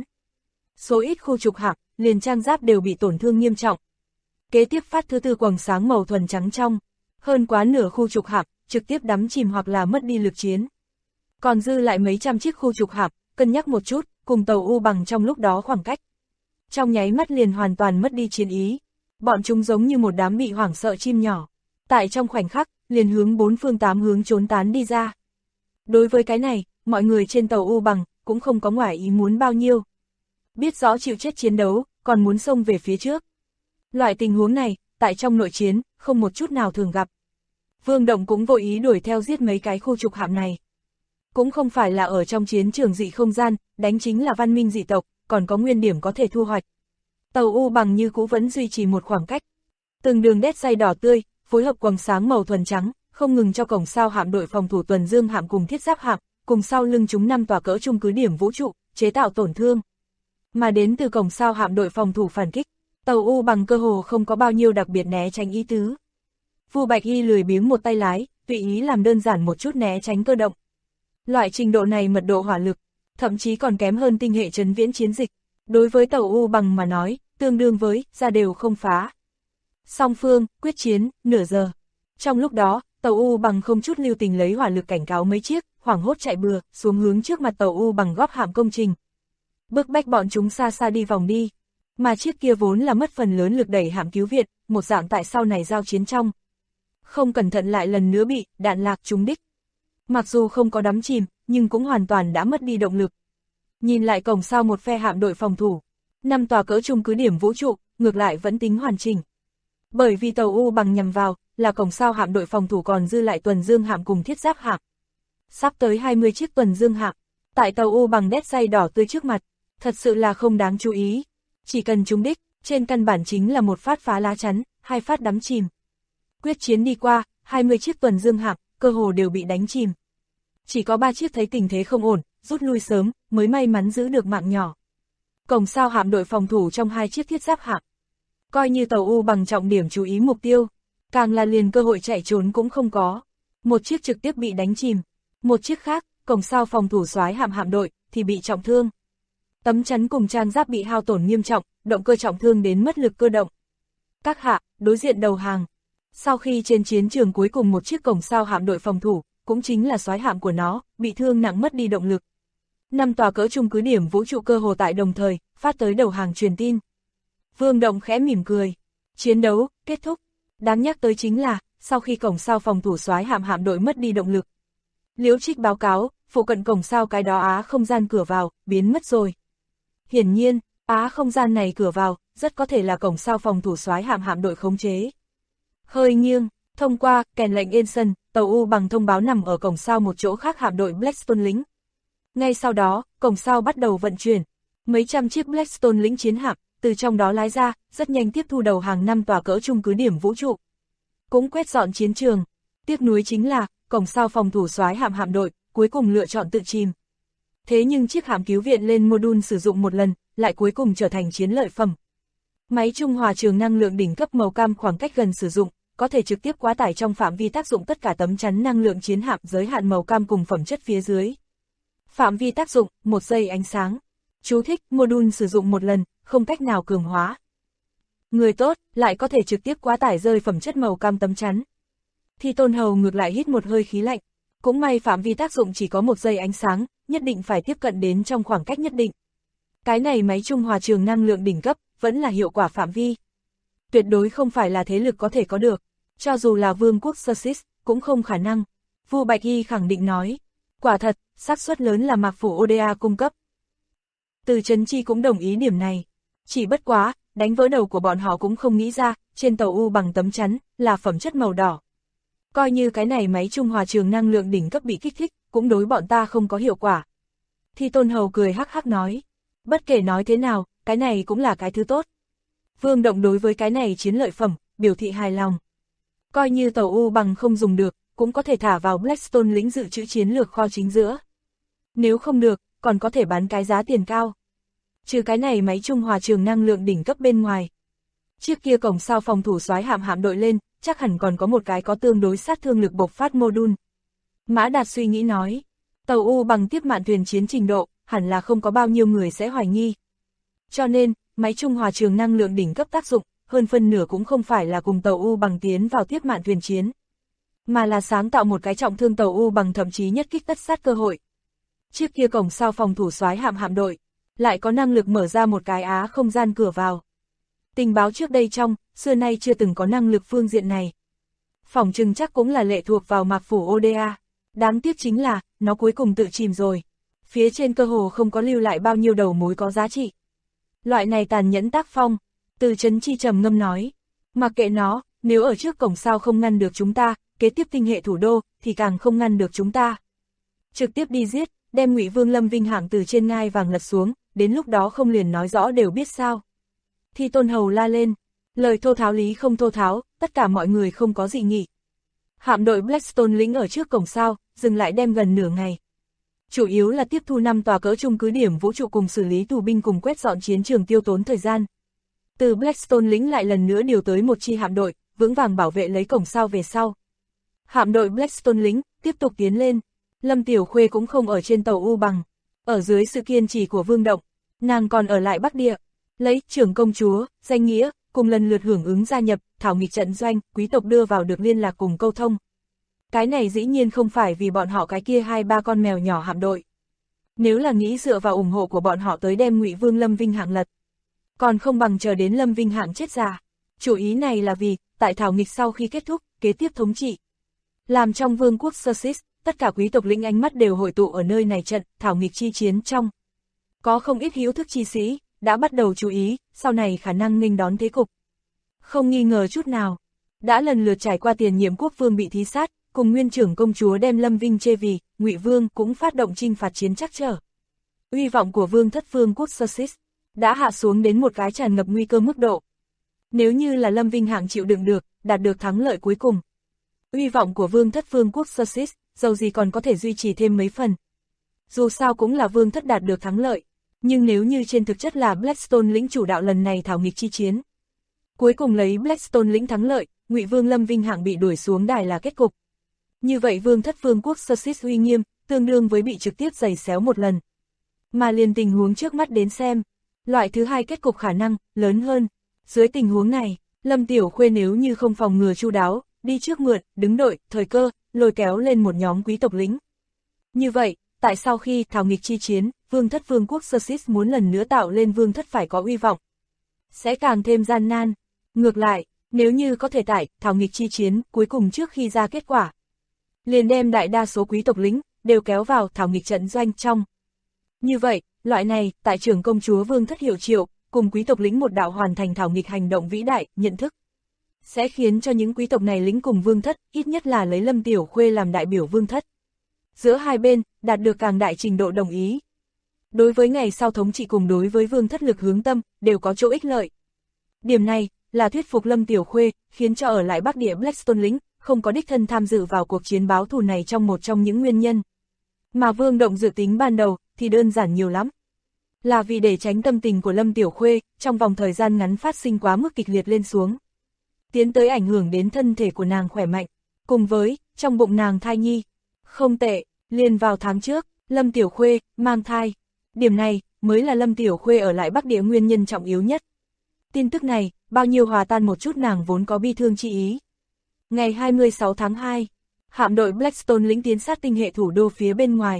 Số ít khu trục hạm, liền trang giáp đều bị tổn thương nghiêm trọng. Kế tiếp phát thứ 4 quầng sáng màu thuần trắng trong. Hơn quá nửa khu trục hạm, trực tiếp đắm chìm hoặc là mất đi lực chiến. Còn dư lại mấy trăm chiếc khu trục hạm, cân nhắc một chút, cùng tàu U Bằng trong lúc đó khoảng cách. Trong nháy mắt liền hoàn toàn mất đi chiến ý. Bọn chúng giống như một đám bị hoảng sợ chim nhỏ. Tại trong khoảnh khắc, liền hướng 4 phương 8 hướng trốn tán đi ra. Đối với cái này, mọi người trên tàu U Bằng, cũng không có ngoài ý muốn bao nhiêu. Biết rõ chịu chết chiến đấu, còn muốn xông về phía trước. Loại tình huống này, tại trong nội chiến, không một chút nào thường gặp. Vương Động cũng vội ý đuổi theo giết mấy cái khu trục hạm này. Cũng không phải là ở trong chiến trường dị không gian, đánh chính là văn minh dị tộc, còn có nguyên điểm có thể thu hoạch. Tàu U Bằng như cũ vẫn duy trì một khoảng cách. Từng đường đét dây đỏ tươi, phối hợp quầng sáng màu thuần trắng, không ngừng cho Cổng Sao hạm đội phòng thủ tuần dương hạm cùng thiết giáp hạm, cùng sau lưng chúng 5 tòa cỡ trung cứ điểm vũ trụ, chế tạo tổn thương. Mà đến từ Cổng Sao hạm đội phòng thủ phản kích, tàu U Bằng cơ hồ không có bao nhiêu đặc biệt né tránh ý tứ. Vu Bạch Y lười biếng một tay lái, tùy ý làm đơn giản một chút né tránh cơ động. Loại trình độ này mật độ hỏa lực, thậm chí còn kém hơn tinh hệ trấn viễn chiến dịch. Đối với tàu U Bằng mà nói, tương đương với, ra đều không phá. Song phương, quyết chiến, nửa giờ. Trong lúc đó, tàu U Bằng không chút lưu tình lấy hỏa lực cảnh cáo mấy chiếc, hoảng hốt chạy bừa, xuống hướng trước mặt tàu U Bằng góp hạm công trình. Bức bách bọn chúng xa xa đi vòng đi. Mà chiếc kia vốn là mất phần lớn lực đẩy hạm cứu viện, một dạng tại sau này giao chiến trong. Không cẩn thận lại lần nữa bị đạn lạc trúng đích. Mặc dù không có đắm chìm, nhưng cũng hoàn toàn đã mất đi động lực. Nhìn lại Cổng Sao một phe hạm đội phòng thủ, 5 tòa cỡ trung cứ điểm vũ trụ, ngược lại vẫn tính hoàn chỉnh. Bởi vì tàu U Bằng nhằm vào, là Cổng Sao hạm đội phòng thủ còn dư lại tuần dương hạm cùng thiết giáp hạm. Sắp tới 20 chiếc tuần dương hạm, tại tàu U Bằng đét dây đỏ tươi trước mặt, thật sự là không đáng chú ý. Chỉ cần trúng đích, trên căn bản chính là một phát phá lá chắn, 2 phát đắm chìm. Quyết chiến đi qua, 20 chiếc tuần dương hạm, cơ hồ đều bị đánh chìm. Chỉ có 3 chiếc thấy tình thế không ổn, rút lui sớm, mới may mắn giữ được mạng nhỏ. Cổng Sao hạm đội phòng thủ trong 2 chiếc thiết giáp hạm. Coi như tàu U Bằng trọng điểm chú ý mục tiêu. càng là liền cơ hội chạy trốn cũng không có. Một chiếc trực tiếp bị đánh chìm, một chiếc khác, cổng sao phòng thủ soái hạm đội, thì bị trọng thương. Tấm chắn cùng trang giáp bị hao tổn nghiêm trọng, động cơ trọng thương đến mất lực cơ động. Các hạ, đối diện đầu hàng. Sau khi trên chiến trường cuối cùng một chiếc cổng sao hạm đội phòng thủ, cũng chính là soái hạm của nó, bị thương nặng mất đi động lực. 5 tòa cỡ trung cứ điểm vũ trụ cơ hồ tại đồng thời, phát tới đầu hàng truyền tin. Vương Động khẽ mỉm cười. Chiến đấu, kết thúc. Đáng nhắc tới chính là, sau khi cổng sao phòng thủ soái hạm đội mất đi động lực. Liễu Trích báo cáo, phụ cận cổng sao cái đó Á không gian cửa vào, biến mất rồi. Hiển nhiên, Á không gian này cửa vào, rất có thể là cổng sao phòng thủ soái hạm đội khống chế. Hơi nghiêng, thông qua, kèn lệnh Ensign, tàu U bằng thông báo nằm ở cổng sao một chỗ khác hạm đội Blackstone lính. Ngay sau đó, cổng sao bắt đầu vận chuyển. Mấy trăm chiếc Blackstone lính chiến hạm, từ trong đó lái ra, rất nhanh tiếp thu đầu hàng 5 tòa cỡ trung cứ điểm vũ trụ. Cũng quét dọn chiến trường. Tiếc nuối chính là, cổng sao phòng thủ soái hạm đội, cuối cùng lựa chọn tự chìm. Thế nhưng chiếc hạm cứu viện lên module sử dụng một lần, lại cuối cùng trở thành chiến lợi phẩm. Máy trung hòa trường năng lượng đỉnh cấp màu cam khoảng cách gần sử dụng, có thể trực tiếp quá tải trong phạm vi tác dụng tất cả tấm chắn năng lượng chiến hạm giới hạn màu cam cùng phẩm chất phía dưới. Phạm vi tác dụng, 1 giây ánh sáng. Chú thích, module sử dụng một lần, không cách nào cường hóa. Người tốt, lại có thể trực tiếp quá tải rơi phẩm chất màu cam tấm chắn. Thi Tôn Hầu ngược lại hít một hơi khí lạnh. Cũng may phạm vi tác dụng chỉ có 1 giây ánh sáng, nhất định phải tiếp cận đến trong khoảng cách nhất định. Cái này máy trung hòa trường năng lượng đỉnh cấp, vẫn là hiệu quả phạm vi. Tuyệt đối không phải là thế lực có thể có được. Cho dù là vương quốc Sussex, cũng không khả năng. Vua Bạch Y khẳng định nói. Quả thật, xác suất lớn là Mạc Phủ Oda cung cấp. Từ Trấn Chi cũng đồng ý điểm này. Chỉ bất quá, đánh vỡ đầu của bọn họ cũng không nghĩ ra, trên tàu U bằng tấm chắn, là phẩm chất màu đỏ. Coi như cái này máy trung hòa trường năng lượng đỉnh cấp bị kích thích, cũng đối bọn ta không có hiệu quả. Thi Tôn Hầu cười hắc hắc nói. Bất kể nói thế nào, cái này cũng là cái thứ tốt. Vương Động đối với cái này chiến lợi phẩm, biểu thị hài lòng. Coi như tàu U bằng không dùng được, cũng có thể thả vào Blackstone lĩnh dự trữ chiến lược kho chính giữa. Nếu không được, còn có thể bán cái giá tiền cao. Trừ cái này máy trung hòa trường năng lượng đỉnh cấp bên ngoài. Chiếc kia cổng sao phòng thủ soái hạm đội lên, chắc hẳn còn có một cái có tương đối sát thương lực bộc phát module. Mã Đạt suy nghĩ nói, tàu U bằng tiếp mạn thuyền chiến trình độ, hẳn là không có bao nhiêu người sẽ hoài nghi. Cho nên, máy trung hòa trường năng lượng đỉnh cấp tác dụng, hơn phân nửa cũng không phải là cùng tàu U bằng tiến vào tiếp mạn thuyền chiến, mà là sáng tạo một cái trọng thương tàu U bằng thậm chí nhất kích tất sát cơ hội. Chiếc kia cổng sao phòng thủ soái hạm đội, lại có năng lực mở ra một cái Á không gian cửa vào. Tình báo trước đây xưa nay chưa từng có năng lực phương diện này. Phỏng chừng chắc cũng là lệ thuộc vào Mạc Phủ Oda. Đáng tiếc chính là, nó cuối cùng tự chìm rồi. Phía trên cơ hồ không có lưu lại bao nhiêu đầu mối có giá trị. Loại này tàn nhẫn tác phong, Từ Trấn Chi trầm ngâm nói. Mặc kệ nó, nếu ở trước cổng sao không ngăn được chúng ta, kế tiếp tinh hệ thủ đô, thì càng không ngăn được chúng ta. Trực tiếp đi giết, đem Ngụy Vương Lâm Vinh hạng từ trên ngai vàng lật xuống, đến lúc đó không liền nói rõ đều biết sao. Thi Tôn Hầu la lên, lời thô tháo lý không thô tháo, tất cả mọi người không có dị nghị. Hạm đội Blackstone lính ở trước cổng sao, dừng lại đem gần nửa ngày. Chủ yếu là tiếp thu 5 tòa cỡ trung cứ điểm vũ trụ cùng xử lý tù binh cùng quét dọn chiến trường tiêu tốn thời gian. Từ Blackstone lính lại lần nữa điều tới một chi hạm đội, vững vàng bảo vệ lấy cổng sao về sau. Hạm đội Blackstone lính, tiếp tục tiến lên. Lâm Tiểu Khuê cũng không ở trên tàu U bằng. Ở dưới sự kiên trì của Vương Động, nàng còn ở lại Bắc Địa. Lấy trưởng công chúa, danh nghĩa, cùng lần lượt hưởng ứng gia nhập, thảo nghịch trận doanh, quý tộc đưa vào được liên lạc cùng câu thông. Cái này dĩ nhiên không phải vì bọn họ cái kia 2-3 con mèo nhỏ hạm đội. Nếu là nghĩ dựa vào ủng hộ của bọn họ tới đem Ngụy Vương Lâm Vinh hạng lật, còn không bằng chờ đến Lâm Vinh hạng chết già. Chủ ý này là vì, tại thảo nghịch sau khi kết thúc, kế tiếp thống trị. Làm trong vương quốc Sussex, tất cả quý tộc lĩnh ánh mắt đều hội tụ ở nơi này trận, thảo nghịch chi chiến trong. Có không ít hữu thức chi sĩ, đã bắt đầu chú ý, sau này khả năng nghênh đón thế cục. Không nghi ngờ chút nào, đã lần lượt trải qua tiền nhiệm quốc vương bị thí sát, cùng nguyên trưởng công chúa đem Lâm Vinh chê vì, Ngụy Vương cũng phát động chinh phạt chiến trắc trở. Uy vọng của vương thất vương quốc Sussex đã hạ xuống đến một cái tràn ngập nguy cơ mức độ. Nếu như là Lâm Vinh hạng chịu đựng được, đạt được thắng lợi cuối cùng, uy vọng của vương thất vương quốc Sussex, dầu gì còn có thể duy trì thêm mấy phần. Dù sao cũng là vương thất đạt được thắng lợi, nhưng nếu như trên thực chất là Blackstone lĩnh chủ đạo lần này thảo nghịch chi chiến, cuối cùng lấy Blackstone lĩnh thắng lợi, Ngụy Vương Lâm Vinh Hạng bị đuổi xuống đài là kết cục. Như vậy Vương thất vương quốc Sussex uy nghiêm, tương đương với bị trực tiếp giày xéo một lần. Mà liền tình huống trước mắt đến xem, loại thứ hai kết cục khả năng lớn hơn. Dưới tình huống này, Lâm Tiểu Khuê nếu như không phòng ngừa chu đáo, đi trước mượn, đứng đợi, thời cơ, lôi kéo lên một nhóm quý tộc lính. Như vậy, tại sao khi thảo nghịch chi chiến, vương thất vương quốc Sussex muốn lần nữa tạo lên vương thất phải có uy vọng, sẽ càng thêm gian nan. Ngược lại, nếu như có thể tại thảo nghịch chi chiến cuối cùng trước khi ra kết quả, liền đem đại đa số quý tộc lính đều kéo vào thảo nghịch trận doanh trong. Như vậy, loại này tại trưởng công chúa vương thất hiệu triệu, cùng quý tộc lính một đạo hoàn thành thảo nghịch hành động vĩ đại, nhận thức, sẽ khiến cho những quý tộc này lính cùng vương thất, ít nhất là lấy Lâm Tiểu Khuê làm đại biểu vương thất. Giữa hai bên, đạt được càng đại trình độ đồng ý. Đối với ngày sau thống trị cùng đối với vương thất lực hướng tâm, đều có chỗ ích lợi. Điểm này, là thuyết phục Lâm Tiểu Khuê, khiến cho ở lại Bắc Địa Blackstone lính, không có đích thân tham dự vào cuộc chiến báo thù này trong một trong những nguyên nhân. Mà Vương Động dự tính ban đầu, thì đơn giản nhiều lắm. Là vì để tránh tâm tình của Lâm Tiểu Khuê, trong vòng thời gian ngắn phát sinh quá mức kịch liệt lên xuống. Tiến tới ảnh hưởng đến thân thể của nàng khỏe mạnh, cùng với, trong bụng nàng thai nhi. Không tệ, liền vào tháng trước, Lâm Tiểu Khuê, mang thai. Điểm này, mới là Lâm Tiểu Khuê ở lại Bắc Địa nguyên nhân trọng yếu nhất. Tin tức này, bao nhiêu hòa tan một chút nàng vốn có bi thương chi ý. Ngày 26 tháng 2, hạm đội Blackstone lĩnh tiến sát tinh hệ thủ đô phía bên ngoài.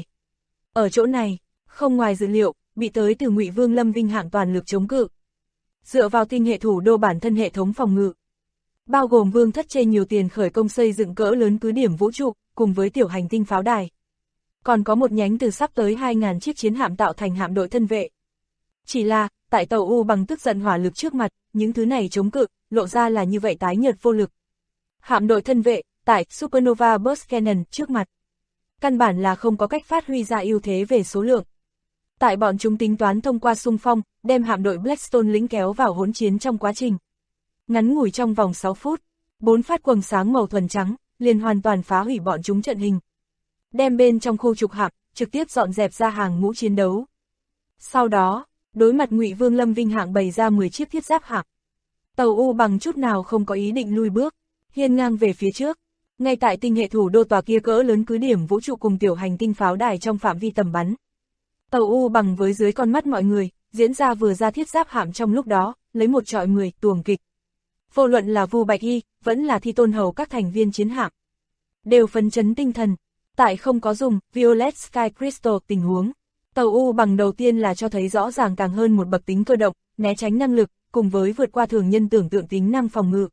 Ở chỗ này, không ngoài dự liệu, bị tới từ Ngụy Vương Lâm Vinh Hạng toàn lực chống cự. Dựa vào tinh hệ thủ đô bản thân hệ thống phòng ngự, bao gồm vương thất chê nhiều tiền khởi công xây dựng cỡ lớn cứ điểm vũ trụ, cùng với tiểu hành tinh pháo đài. Còn có một nhánh từ sắp tới 2.000 chiếc chiến hạm tạo thành hạm đội thân vệ. Chỉ là, tại tàu U bằng tức giận hỏa lực trước mặt, những thứ này chống cự, lộ ra là như vậy tái nhợt vô lực. Hạm đội thân vệ, tại Supernova Burst Cannon trước mặt, căn bản là không có cách phát huy ra ưu thế về số lượng. Tại bọn chúng tính toán thông qua xung phong, đem hạm đội Blackstone lính kéo vào hỗn chiến trong quá trình. Ngắn ngủi trong vòng 6 phút, 4 phát quầng sáng màu thuần trắng, liền hoàn toàn phá hủy bọn chúng trận hình. Đem bên trong khu trục hạm, trực tiếp dọn dẹp ra hàng ngũ chiến đấu. Sau đó, đối mặt Ngụy Vương Lâm Vinh Hạng bày ra 10 chiếc thiết giáp hạm. Tàu U bằng chút nào không có ý định lui bước, hiên ngang về phía trước. Ngay tại tinh hệ thủ đô tòa kia cỡ lớn cứ điểm vũ trụ cùng tiểu hành tinh pháo đài trong phạm vi tầm bắn. Tàu U bằng với dưới con mắt mọi người, diễn ra vừa ra thiết giáp hạm trong lúc đó, lấy một trọi 10 tuồng kịch. Vô luận là Vu Bạch Y, vẫn là Thi Tôn Hầu các thành viên chiến hạm, đều phấn chấn tinh thần. Tại không có dùng Violet Sky Crystal tình huống, tàu U bằng đầu tiên là cho thấy rõ ràng càng hơn một bậc tính cơ động, né tránh năng lực, cùng với vượt qua thường nhân tưởng tượng tính năng phòng ngự.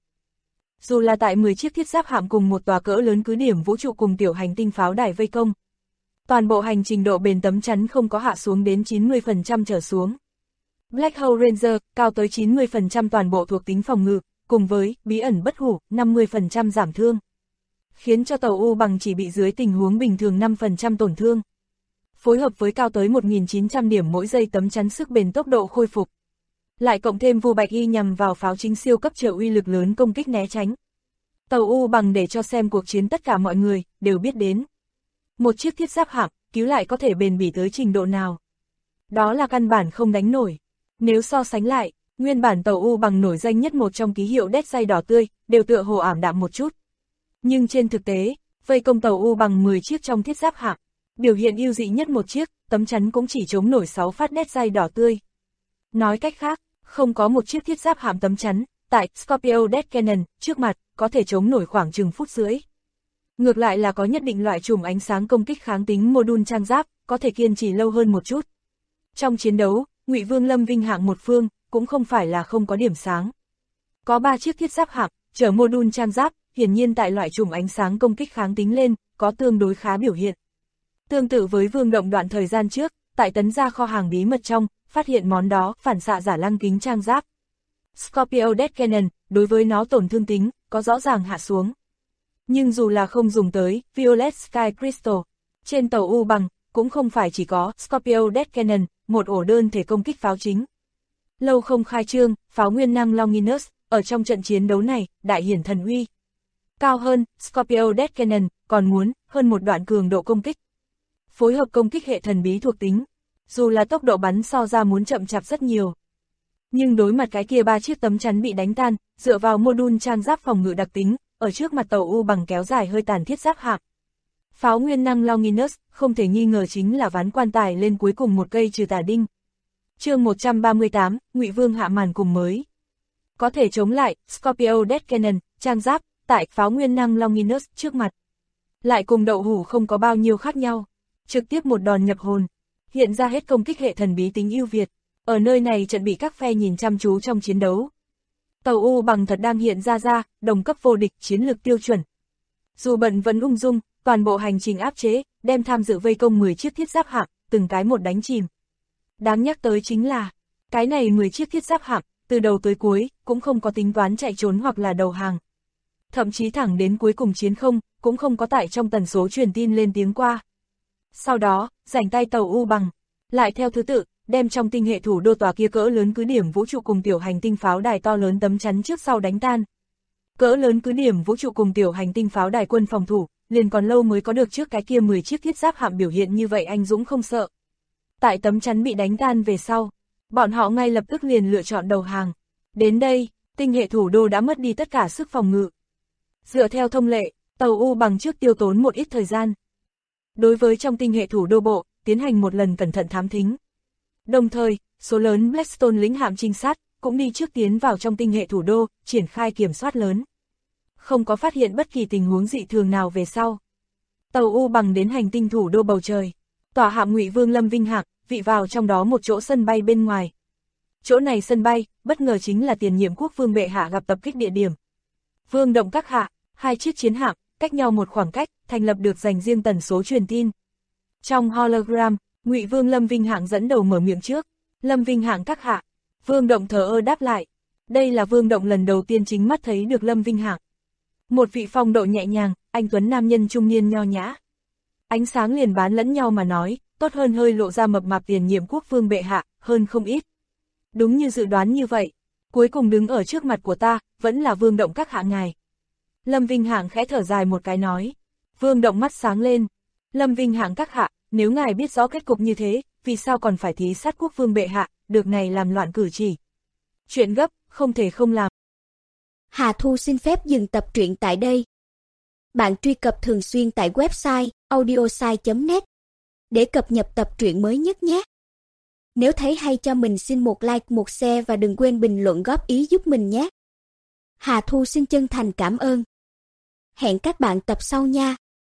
Dù là tại 10 chiếc thiết giáp hạm cùng một tòa cỡ lớn cứ điểm vũ trụ cùng tiểu hành tinh pháo đài vây công, toàn bộ hành trình độ bền tấm chắn không có hạ xuống đến 90% trở xuống. Black Hole Ranger, cao tới 90% toàn bộ thuộc tính phòng ngự, cùng với bí ẩn bất hủ, 50% giảm thương, khiến cho tàu U bằng chỉ bị dưới tình huống bình thường 5% tổn thương. Phối hợp với cao tới 1.900 điểm mỗi giây tấm chắn sức bền tốc độ khôi phục. Lại cộng thêm Vu Bạch Y nhằm vào pháo chính siêu cấp trợ uy lực lớn công kích né tránh. Tàu U bằng để cho xem cuộc chiến tất cả mọi người đều biết đến. Một chiếc thiết giáp hạm, cứu lại có thể bền bỉ tới trình độ nào. Đó là căn bản không đánh nổi. Nếu so sánh lại, nguyên bản tàu U bằng nổi danh nhất một trong ký hiệu đét dây đỏ tươi, đều tựa hồ ảm đạm một chút. Nhưng trên thực tế, vây công tàu U bằng 10 chiếc trong thiết giáp hạm, biểu hiện ưu dị nhất một chiếc, tấm chắn cũng chỉ chống nổi 6 phát đét dây đỏ tươi. Nói cách khác, không có một chiếc thiết giáp hạm tấm chắn, tại Scorpio Death Cannon, trước mặt, có thể chống nổi khoảng chừng phút rưỡi. Ngược lại là có nhất định loại chùm ánh sáng công kích kháng tính mô-đun trang giáp, có thể kiên trì lâu hơn một chút. Trong chiến đấu, Ngụy Vương Lâm Vinh Hạng một phương, cũng không phải là không có điểm sáng. Có 3 chiếc thiết giáp hạm, chở mô-đun trang giáp, hiển nhiên tại loại chùm ánh sáng công kích kháng tính lên, có tương đối khá biểu hiện. Tương tự với Vương Động đoạn thời gian trước, tại tấn gia kho hàng bí mật trong, phát hiện món đó, phản xạ giả lăng kính trang giáp. Scorpio Death Cannon, đối với nó tổn thương tính, có rõ ràng hạ xuống. Nhưng dù là không dùng tới Violet Sky Crystal, trên tàu U bằng, cũng không phải chỉ có Scorpio Death Cannon, một ổ đơn thể công kích pháo chính. Lâu không khai trương, pháo nguyên năng Longinus, ở trong trận chiến đấu này, đại hiển thần uy. Cao hơn, Scorpio Death Cannon, còn muốn, hơn một đoạn cường độ công kích. Phối hợp công kích hệ thần bí thuộc tính, dù là tốc độ bắn so ra muốn chậm chạp rất nhiều. Nhưng đối mặt cái kia 3 chiếc tấm chắn bị đánh tan, dựa vào mô-đun trang giáp phòng ngự đặc tính, ở trước mặt tàu U bằng kéo dài hơi tàn thiết giáp hạng. Pháo nguyên năng Longinus, không thể nghi ngờ chính là ván quan tài lên cuối cùng một cây trừ tà đinh. Chương 138, Ngụy Vương hạ màn cùng mới. Có thể chống lại Scorpio Death Cannon, trang giáp, tại pháo nguyên năng Longinus trước mặt. Lại cùng đậu hũ không có bao nhiêu khác nhau. Trực tiếp một đòn nhập hồn. Hiện ra hết công kích hệ thần bí tính ưu việt. Ở nơi này trận bị các phe nhìn chăm chú trong chiến đấu. Tàu U bằng thật đang hiện ra, đồng cấp vô địch chiến lược tiêu chuẩn. Dù bận vẫn ung dung, toàn bộ hành trình áp chế, đem tham dự vây công 10 chiếc thiết giáp hạm, từng cái một đánh chìm. Đáng nhắc tới chính là, cái này 10 chiếc thiết giáp hạm, từ đầu tới cuối, cũng không có tính toán chạy trốn hoặc là đầu hàng. Thậm chí thẳng đến cuối cùng chiến không, cũng không có tại trong tần số truyền tin lên tiếng qua. Sau đó, rảnh tay tàu U bằng, lại theo thứ tự, đem trong tinh hệ thủ đô tòa kia cỡ lớn cứ điểm vũ trụ cùng tiểu hành tinh pháo đài to lớn tấm chắn trước sau đánh tan. Cỡ lớn cứ điểm vũ trụ cùng tiểu hành tinh pháo đài quân phòng thủ, liền còn lâu mới có được trước cái kia 10 chiếc thiết giáp hạm biểu hiện như vậy anh dũng không sợ. Tại tấm chắn bị đánh tan về sau, bọn họ ngay lập tức liền lựa chọn đầu hàng. Đến đây, tinh hệ thủ đô đã mất đi tất cả sức phòng ngự. Dựa theo thông lệ, tàu U bằng trước tiêu tốn một ít thời gian. Đối với trong tinh hệ thủ đô bộ, tiến hành một lần cẩn thận thám thính. Đồng thời, số lớn Blackstone lính hạm trinh sát, cũng đi trước tiến vào trong tinh hệ thủ đô, triển khai kiểm soát lớn. Không có phát hiện bất kỳ tình huống dị thường nào về sau. Tàu U bằng đến hành tinh thủ đô bầu trời. Tòa hạm Ngụy Vương Lâm Vinh Hạng, vị vào trong đó một chỗ sân bay bên ngoài. Chỗ này sân bay, bất ngờ chính là tiền nhiệm quốc vương bệ hạ gặp tập kích địa điểm. Vương động các hạ, 2 chiếc chiến hạm, cách nhau một khoảng cách, thành lập được dành riêng tần số truyền tin. Trong hologram, Ngụy Vương Lâm Vinh Hạng dẫn đầu mở miệng trước. Lâm Vinh Hạng các hạ. Vương động thờ ơ đáp lại. Đây là Vương động lần đầu tiên chính mắt thấy được Lâm Vinh Hạng. Một vị phong độ nhẹ nhàng, anh tuấn nam nhân trung niên nho nhã. Ánh sáng liền bán lẫn nhau mà nói, tốt hơn hơi lộ ra mập mạp tiền nhiệm quốc vương bệ hạ, hơn không ít. Đúng như dự đoán như vậy, cuối cùng đứng ở trước mặt của ta, vẫn là Vương động các hạ ngài. Lâm Vinh Hạng khẽ thở dài một cái nói. Vương động mắt sáng lên. Lâm Vinh Hạng các hạ, nếu ngài biết rõ kết cục như thế, vì sao còn phải thí sát quốc vương bệ hạ, được này làm loạn cử chỉ. Chuyện gấp, không thể không làm. Hà Thu xin phép dừng tập truyện tại đây. Bạn truy cập thường xuyên tại website audiosai.net để cập nhật tập truyện mới nhất nhé. Nếu thấy hay cho mình xin một like, một share và đừng quên bình luận góp ý giúp mình nhé. Hà Thu xin chân thành cảm ơn. Hẹn các bạn tập sau nha.